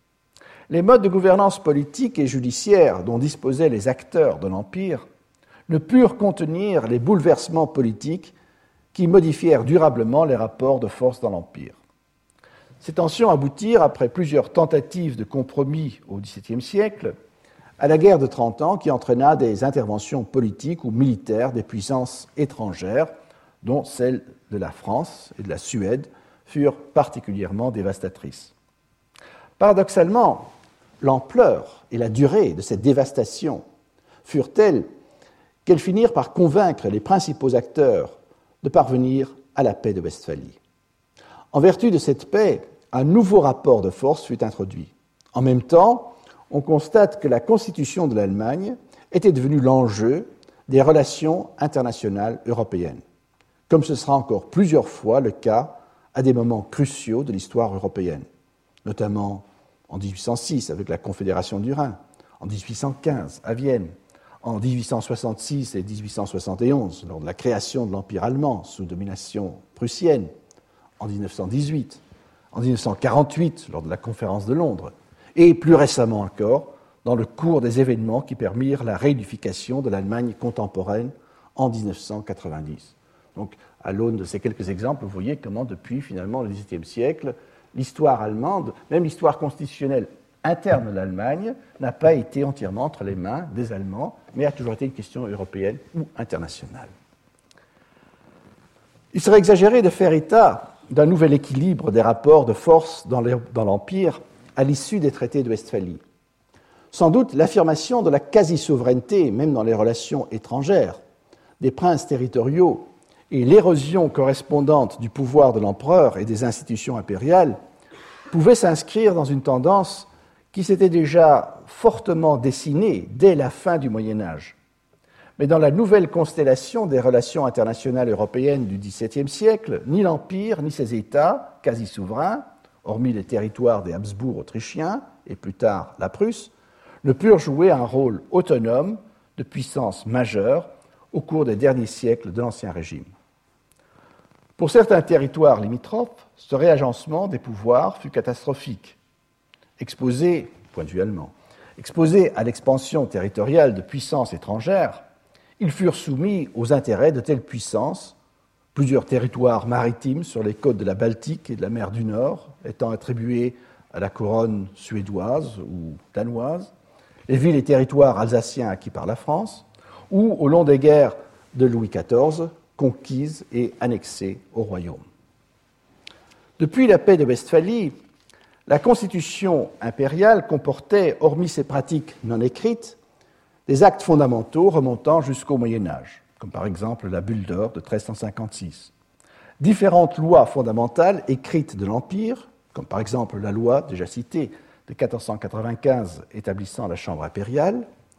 Les modes de gouvernance politique et judiciaire dont disposaient les acteurs de l'Empire ne purent contenir les bouleversements politiques qui modifièrent durablement les rapports de force dans l'Empire. Ces tensions aboutirent, après plusieurs tentatives de compromis au dix-septième siècle, à la guerre de Trente Ans qui entraîna des interventions politiques ou militaires des puissances étrangères, dont celles de la France et de la Suède furent particulièrement dévastatrices. Paradoxalement, l'ampleur et la durée de cette dévastation furent telles qu'elles finirent par convaincre les principaux acteurs de parvenir à la paix de Westphalie. En vertu de cette paix, un nouveau rapport de force fut introduit. En même temps, on constate que la constitution de l'Allemagne était devenue l'enjeu des relations internationales européennes, comme ce sera encore plusieurs fois le cas à des moments cruciaux de l'histoire européenne, notamment en dix-huit cent six avec la Confédération du Rhin, en dix-huit cent quinze à Vienne, en dix-huit cent soixante-six et dix-huit cent soixante et onze lors de la création de l'Empire allemand sous domination prussienne, en dix-neuf cent dix-huit, en dix-neuf cent quarante-huit lors de la Conférence de Londres, et plus récemment encore dans le cours des événements qui permirent la réunification de l'Allemagne contemporaine en dix-neuf cent quatre-vingt-dix. Donc, à l'aune de ces quelques exemples, vous voyez comment, depuis finalement le dix-septième siècle, l'histoire allemande, même l'histoire constitutionnelle interne de l'Allemagne, n'a pas été entièrement entre les mains des Allemands, mais a toujours été une question européenne ou internationale. Il serait exagéré de faire état d'un nouvel équilibre des rapports de force dans l'Empire à l'issue des traités de Westphalie. Sans doute, l'affirmation de la quasi-souveraineté, même dans les relations étrangères, des princes territoriaux et l'érosion correspondante du pouvoir de l'empereur et des institutions impériales pouvaient s'inscrire dans une tendance qui s'était déjà fortement dessinée dès la fin du Moyen Âge. Mais dans la nouvelle constellation des relations internationales européennes du dix-septième siècle, ni l'Empire ni ses États, quasi souverains, hormis les territoires des Habsbourg autrichiens et plus tard la Prusse, ne purent jouer un rôle autonome de puissance majeure au cours des derniers siècles de l'Ancien Régime. Pour certains territoires limitrophes, ce réagencement des pouvoirs fut catastrophique. Exposés, point de vue allemand, exposés à l'expansion territoriale de puissances étrangères, ils furent soumis aux intérêts de telles puissances, plusieurs territoires maritimes sur les côtes de la Baltique et de la mer du Nord étant attribués à la couronne suédoise ou danoise, les villes et territoires alsaciens acquis par la France, ou au long des guerres de Louis quatorze, conquises et annexées au royaume. Depuis la paix de Westphalie, la constitution impériale comportait, hormis ses pratiques non écrites, des actes fondamentaux remontant jusqu'au Moyen Âge, comme par exemple la Bulle d'or de treize cent cinquante-six. Différentes lois fondamentales écrites de l'Empire, comme par exemple la loi déjà citée de quatorze cent quatre-vingt-quinze établissant la Chambre impériale,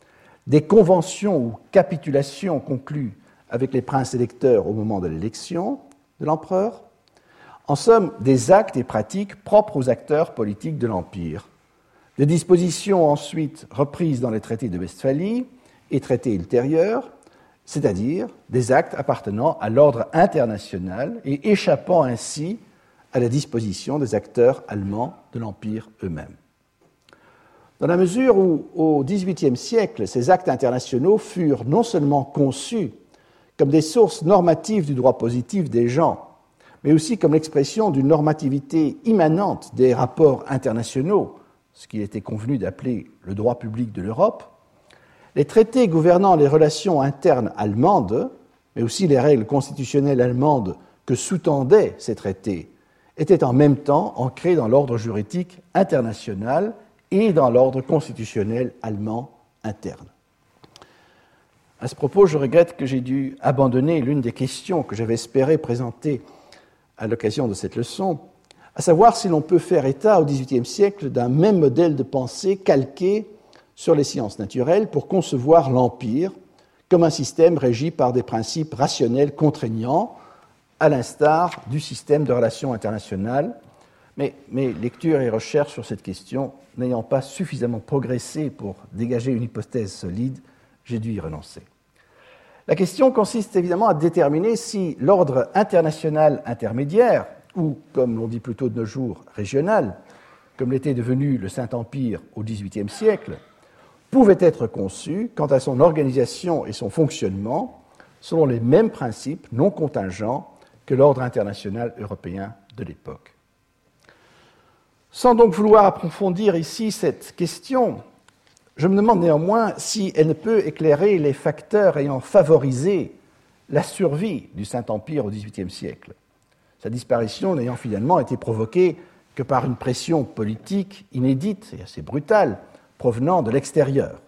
des conventions ou capitulations conclues avec les princes électeurs au moment de l'élection de l'empereur, en somme des actes et pratiques propres aux acteurs politiques de l'Empire, des dispositions ensuite reprises dans les traités de Westphalie et traités ultérieurs, c'est-à-dire des actes appartenant à l'ordre international et échappant ainsi à la disposition des acteurs allemands de l'Empire eux-mêmes. Dans la mesure où, au dix-huitième siècle, ces actes internationaux furent non seulement conçus comme des sources normatives du droit positif des gens, mais aussi comme l'expression d'une normativité immanente des rapports internationaux, ce qu'il était convenu d'appeler le droit public de l'Europe, les traités gouvernant les relations internes allemandes, mais aussi les règles constitutionnelles allemandes que sous-tendaient ces traités, étaient en même temps ancrés dans l'ordre juridique international et dans l'ordre constitutionnel allemand interne. À ce propos, je regrette que j'ai dû abandonner l'une des questions que j'avais espéré présenter à l'occasion de cette leçon, à savoir si l'on peut faire état au dix-huitième siècle d'un même modèle de pensée calqué sur les sciences naturelles pour concevoir l'Empire comme un système régi par des principes rationnels contraignants, à l'instar du système de relations internationales. Mais mes lectures et recherches sur cette question n'ayant pas suffisamment progressé pour dégager une hypothèse solide, j'ai dû y renoncer. La question consiste évidemment à déterminer si l'ordre international intermédiaire, ou, comme l'on dit plutôt de nos jours, régional, comme l'était devenu le Saint-Empire au dix-huitième siècle, pouvait être conçu quant à son organisation et son fonctionnement selon les mêmes principes non contingents que l'ordre international européen de l'époque. Sans donc vouloir approfondir ici cette question, je me demande néanmoins si elle ne peut éclairer les facteurs ayant favorisé la survie du Saint-Empire au dix-huitième siècle, sa disparition n'ayant finalement été provoquée que par une pression politique inédite et assez brutale provenant de l'extérieur.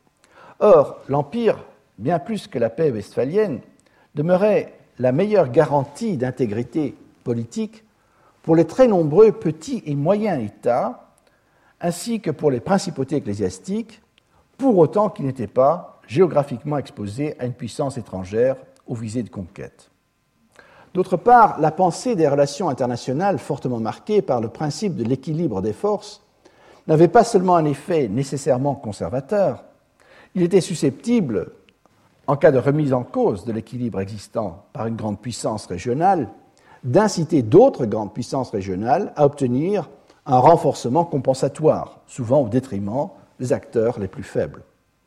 Or, l'Empire, bien plus que la paix westphalienne, demeurait la meilleure garantie d'intégrité politique pour les très nombreux petits et moyens États, ainsi que pour les principautés ecclésiastiques, pour autant qu'ils n'étaient pas géographiquement exposés à une puissance étrangère aux visées de conquête. D'autre part, la pensée des relations internationales, fortement marquée par le principe de l'équilibre des forces, n'avait pas seulement un effet nécessairement conservateur, il était susceptible, en cas de remise en cause de l'équilibre existant par une grande puissance régionale, d'inciter d'autres grandes puissances régionales à obtenir un renforcement compensatoire, souvent au détriment des acteurs les plus faibles.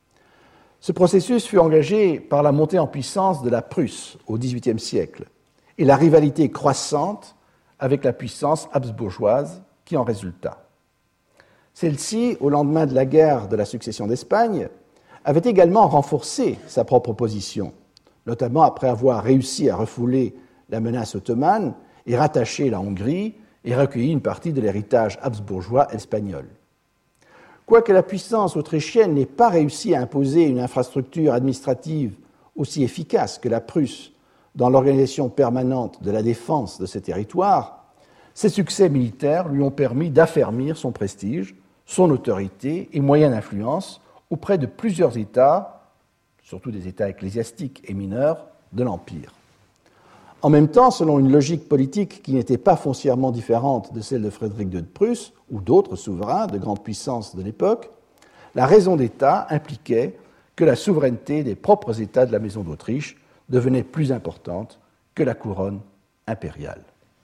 Ce processus fut engagé par la montée en puissance de la Prusse au dix-huitième siècle et la rivalité croissante avec la puissance habsbourgeoise qui en résulta. Celle-ci, au lendemain de la guerre de la succession d'Espagne, avait également renforcé sa propre position, notamment après avoir réussi à refouler la menace ottomane et rattacher la Hongrie et recueilli une partie de l'héritage habsbourgeois espagnol. Quoique la puissance autrichienne n'ait pas réussi à imposer une infrastructure administrative aussi efficace que la Prusse dans l'organisation permanente de la défense de ses territoires, ses succès militaires lui ont permis d'affermir son prestige, son autorité et moyens d'influence auprès de plusieurs États, surtout des États ecclésiastiques et mineurs, de l'Empire. En même temps, selon une logique politique qui n'était pas foncièrement différente de celle de Frédéric deux de Prusse ou d'autres souverains de grande puissance de l'époque, la raison d'État impliquait que la souveraineté des propres États de la Maison d'Autriche devenait plus importante que la couronne impériale.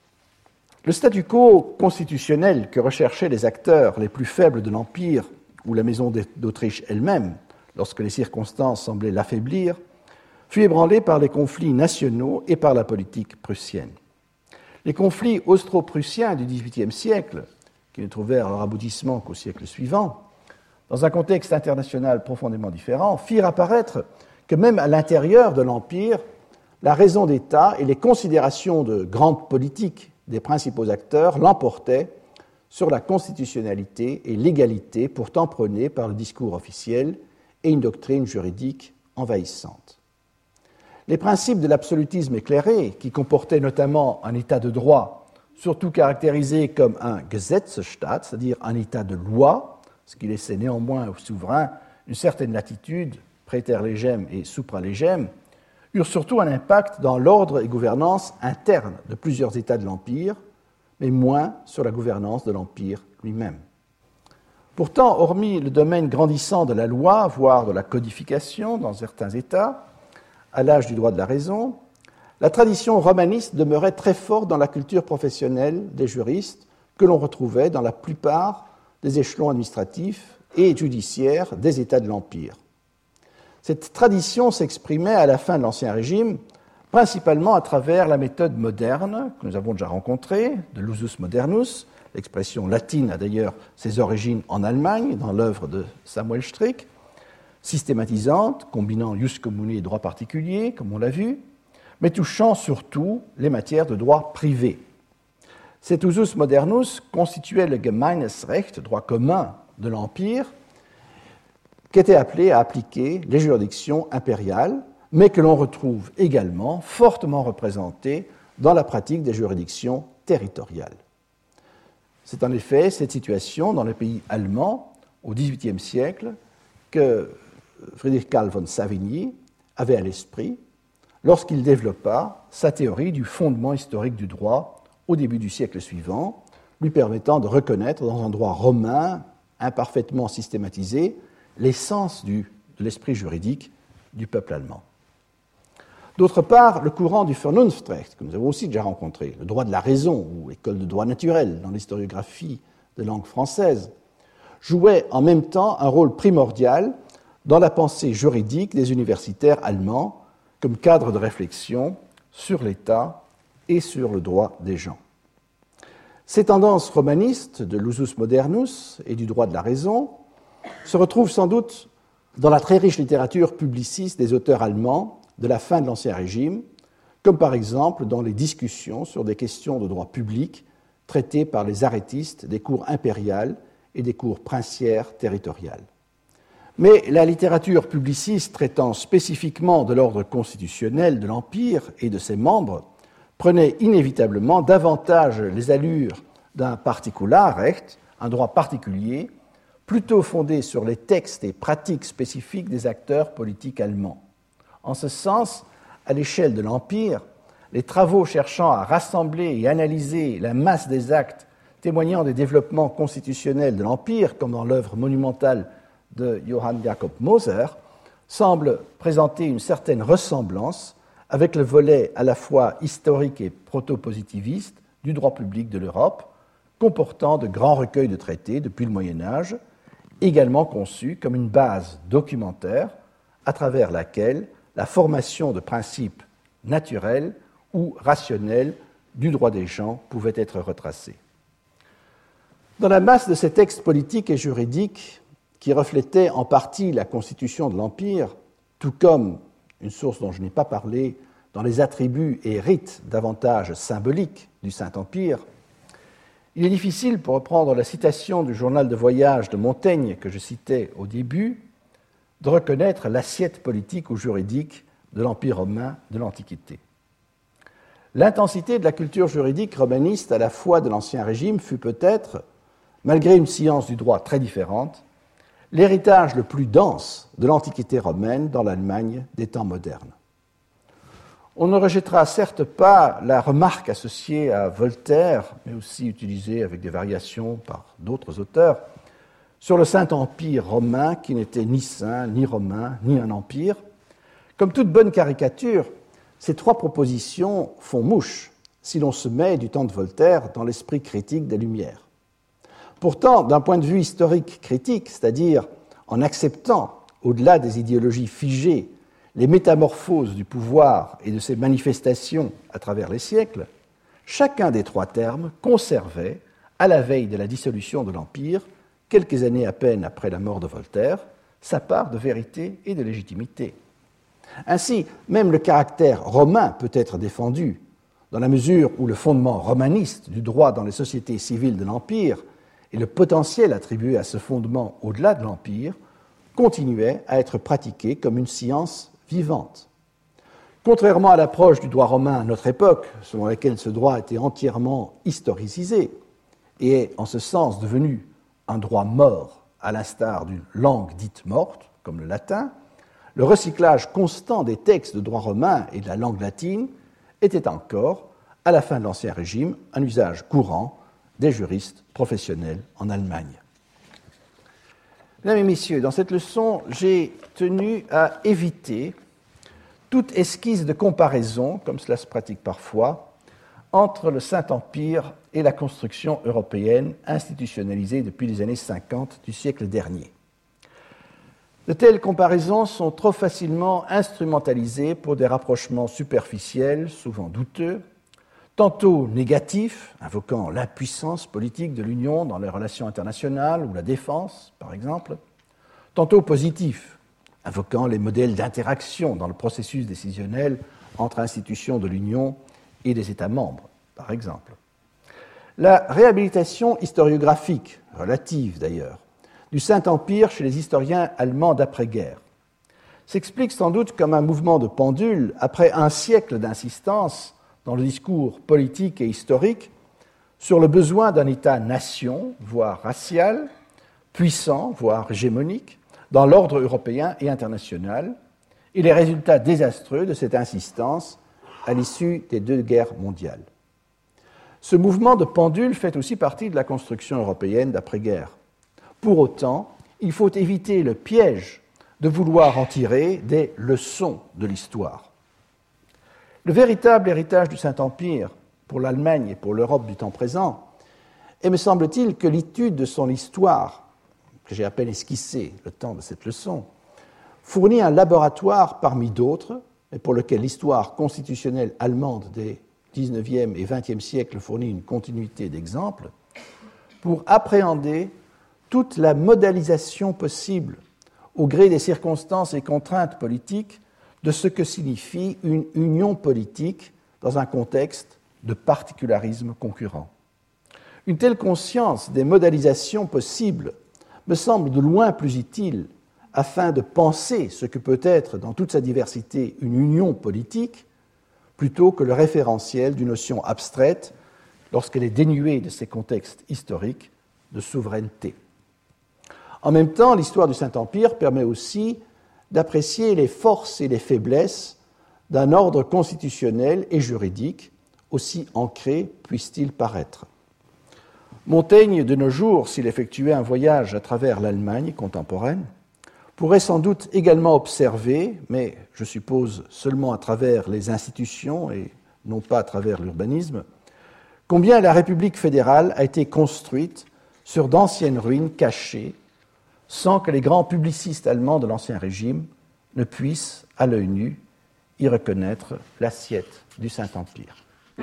Le statu quo constitutionnel que recherchaient les acteurs les plus faibles de l'Empire ou la Maison d'Autriche elle-même, lorsque les circonstances semblaient l'affaiblir, fut ébranlé par les conflits nationaux et par la politique prussienne. Les conflits austro-prussiens du dix-huitième siècle, qui ne trouvèrent leur aboutissement qu'au siècle suivant, dans un contexte international profondément différent, firent apparaître que même à l'intérieur de l'Empire, la raison d'État et les considérations de grande politique des principaux acteurs l'emportaient sur la constitutionnalité et l'égalité pourtant prônées par le discours officiel et une doctrine juridique envahissante. Les principes de l'absolutisme éclairé, qui comportaient notamment un état de droit, surtout caractérisé comme un Gesetzesstaat, c'est-à-dire un état de loi, ce qui laissait néanmoins au souverain une certaine latitude praeter-legem et supra-legem, eurent surtout un impact dans l'ordre et gouvernance interne de plusieurs États de l'Empire, mais moins sur la gouvernance de l'Empire lui-même. Pourtant, hormis le domaine grandissant de la loi, voire de la codification dans certains États, à l'âge du droit de la raison, la tradition romaniste demeurait très forte dans la culture professionnelle des juristes que l'on retrouvait dans la plupart des échelons administratifs et judiciaires des États de l'Empire. Cette tradition s'exprimait à la fin de l'Ancien Régime principalement à travers la méthode moderne que nous avons déjà rencontrée, de l'usus modernus. L'expression latine a d'ailleurs ses origines en Allemagne, dans l'œuvre de Samuel Strick, systématisante, combinant jus commune et droit particulier, comme on l'a vu, mais touchant surtout les matières de droit privé. Cet usus modernus constituait le Gemeinesrecht, droit commun de l'Empire, qui était appelé à appliquer les juridictions impériales, mais que l'on retrouve également fortement représenté dans la pratique des juridictions territoriales. C'est en effet cette situation dans le pays allemand, au dix-huitième siècle, que Friedrich Carl von Savigny avait à l'esprit lorsqu'il développa sa théorie du fondement historique du droit au début du siècle suivant, lui permettant de reconnaître dans un droit romain imparfaitement systématisé l'essence du, de l'esprit juridique du peuple allemand. D'autre part, le courant du Vernunftrecht, que nous avons aussi déjà rencontré, le droit de la raison, ou école de droit naturel dans l'historiographie de langue française, jouait en même temps un rôle primordial dans la pensée juridique des universitaires allemands comme cadre de réflexion sur l'État et sur le droit des gens. Ces tendances romanistes de l'usus modernus et du droit de la raison se retrouvent sans doute dans la très riche littérature publiciste des auteurs allemands de la fin de l'Ancien Régime, comme par exemple dans les discussions sur des questions de droit public traitées par les arrêtistes des cours impériales et des cours princières territoriales. Mais la littérature publiciste traitant spécifiquement de l'ordre constitutionnel de l'Empire et de ses membres prenait inévitablement davantage les allures d'un Partikularrecht, un droit particulier, plutôt fondé sur les textes et pratiques spécifiques des acteurs politiques allemands. En ce sens, à l'échelle de l'Empire, les travaux cherchant à rassembler et analyser la masse des actes témoignant des développements constitutionnels de l'Empire, comme dans l'œuvre monumentale de Johann Jakob Moser, semblent présenter une certaine ressemblance avec le volet à la fois historique et proto-positiviste du droit public de l'Europe, comportant de grands recueils de traités depuis le Moyen Âge, également conçus comme une base documentaire à travers laquelle la formation de principes naturels ou rationnels du droit des gens pouvait être retracée. Dans la masse de ces textes politiques et juridiques qui reflétaient en partie la constitution de l'Empire, tout comme une source dont je n'ai pas parlé, dans les attributs et rites davantage symboliques du Saint-Empire, il est difficile, pour reprendre la citation du journal de voyage de Montaigne que je citais au début, de reconnaître l'assiette politique ou juridique de l'Empire romain de l'Antiquité. L'intensité de la culture juridique romaniste à la fois de l'Ancien Régime fut peut-être, malgré une science du droit très différente, l'héritage le plus dense de l'Antiquité romaine dans l'Allemagne des temps modernes. On ne rejettera certes pas la remarque associée à Voltaire, mais aussi utilisée avec des variations par d'autres auteurs, sur le Saint-Empire romain qui n'était ni saint, ni romain, ni un empire. Comme toute bonne caricature, ces trois propositions font mouche si l'on se met du temps de Voltaire dans l'esprit critique des Lumières. Pourtant, d'un point de vue historique critique, c'est-à-dire en acceptant, au-delà des idéologies figées, les métamorphoses du pouvoir et de ses manifestations à travers les siècles, chacun des trois termes conservait, à la veille de la dissolution de l'Empire, quelques années à peine après la mort de Voltaire, sa part de vérité et de légitimité. Ainsi, même le caractère romain peut être défendu, dans la mesure où le fondement romaniste du droit dans les sociétés civiles de l'Empire et le potentiel attribué à ce fondement au-delà de l'Empire continuaient à être pratiqués comme une science vivante. Contrairement à l'approche du droit romain à notre époque, selon laquelle ce droit était entièrement historicisé et est en ce sens devenu un droit mort, à l'instar d'une langue dite morte, comme le latin, le recyclage constant des textes de droit romain et de la langue latine était encore, à la fin de l'Ancien Régime, un usage courant des juristes professionnels en Allemagne. Mesdames et messieurs, dans cette leçon, j'ai tenu à éviter toute esquisse de comparaison, comme cela se pratique parfois, entre le Saint-Empire et la construction européenne institutionnalisée depuis les années cinquante du siècle dernier. De telles comparaisons sont trop facilement instrumentalisées pour des rapprochements superficiels, souvent douteux, tantôt négatifs, invoquant l'impuissance politique de l'Union dans les relations internationales ou la défense, par exemple, tantôt positifs, invoquant les modèles d'interaction dans le processus décisionnel entre institutions de l'Union et des États membres, par exemple. La réhabilitation historiographique, relative d'ailleurs, du Saint-Empire chez les historiens allemands d'après-guerre s'explique sans doute comme un mouvement de pendule après un siècle d'insistance dans le discours politique et historique sur le besoin d'un État-nation, voire racial, puissant, voire hégémonique, dans l'ordre européen et international, et les résultats désastreux de cette insistance à l'issue des deux guerres mondiales. Ce mouvement de pendule fait aussi partie de la construction européenne d'après-guerre. Pour autant, il faut éviter le piège de vouloir en tirer des leçons de l'histoire. Le véritable héritage du Saint-Empire pour l'Allemagne et pour l'Europe du temps présent est, me semble-t-il, que l'étude de son histoire, que j'ai à peine esquissée le temps de cette leçon, fournit un laboratoire parmi d'autres, et pour lequel l'histoire constitutionnelle allemande des dix-neuvième et vingtième siècles fournit une continuité d'exemples, pour appréhender toute la modélisation possible, au gré des circonstances et contraintes politiques, de ce que signifie une union politique dans un contexte de particularisme concurrent. Une telle conscience des modélisations possibles me semble de loin plus utile afin de penser ce que peut être dans toute sa diversité une union politique plutôt que le référentiel d'une notion abstraite lorsqu'elle est dénuée de ses contextes historiques de souveraineté. En même temps, l'histoire du Saint-Empire permet aussi d'apprécier les forces et les faiblesses d'un ordre constitutionnel et juridique, aussi ancré puisse-t-il paraître. Montaigne, de nos jours, s'il effectuait un voyage à travers l'Allemagne contemporaine, pourrait sans doute également observer, mais je suppose seulement à travers les institutions et non pas à travers l'urbanisme, combien la République fédérale a été construite sur d'anciennes ruines cachées, sans que les grands publicistes allemands de l'Ancien Régime ne puissent, à l'œil nu, y reconnaître l'assiette du Saint-Empire.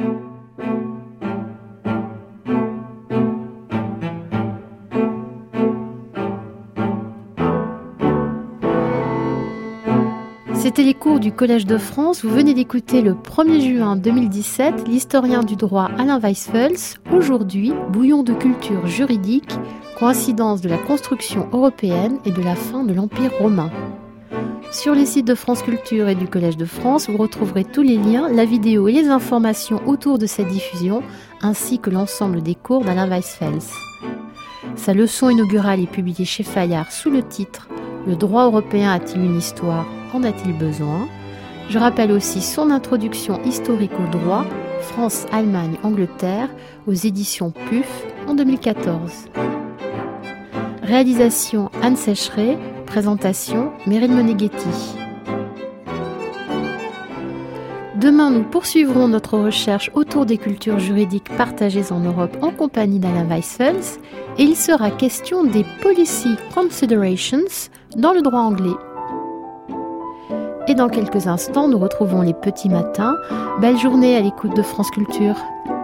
C'était les cours du Collège de France. Vous venez d'écouter le premier juin deux mille dix-sept l'historien du droit Alain Weisfels. Aujourd'hui, bouillon de culture juridique, coïncidence de la construction européenne et de la fin de l'Empire romain. Sur les sites de France Culture et du Collège de France, vous retrouverez tous les liens, la vidéo et les informations autour de cette diffusion, ainsi que l'ensemble des cours d'Alain Weisfels. Sa leçon inaugurale est publiée chez Fayard sous le titre « Le droit européen a-t-il une histoire ? En a-t-il besoin ?» Je rappelle aussi son introduction historique au droit, France, Allemagne, Angleterre, aux éditions P U F en deux mille quatorze. Réalisation Anne Sécheret, présentation Meryl Moneghetti. Demain, nous poursuivrons notre recherche autour des cultures juridiques partagées en Europe en compagnie d'Alain Weisfels et il sera question des Policy Considerations dans le droit anglais. Et dans quelques instants, nous retrouvons les petits matins. Belle journée à l'écoute de France Culture.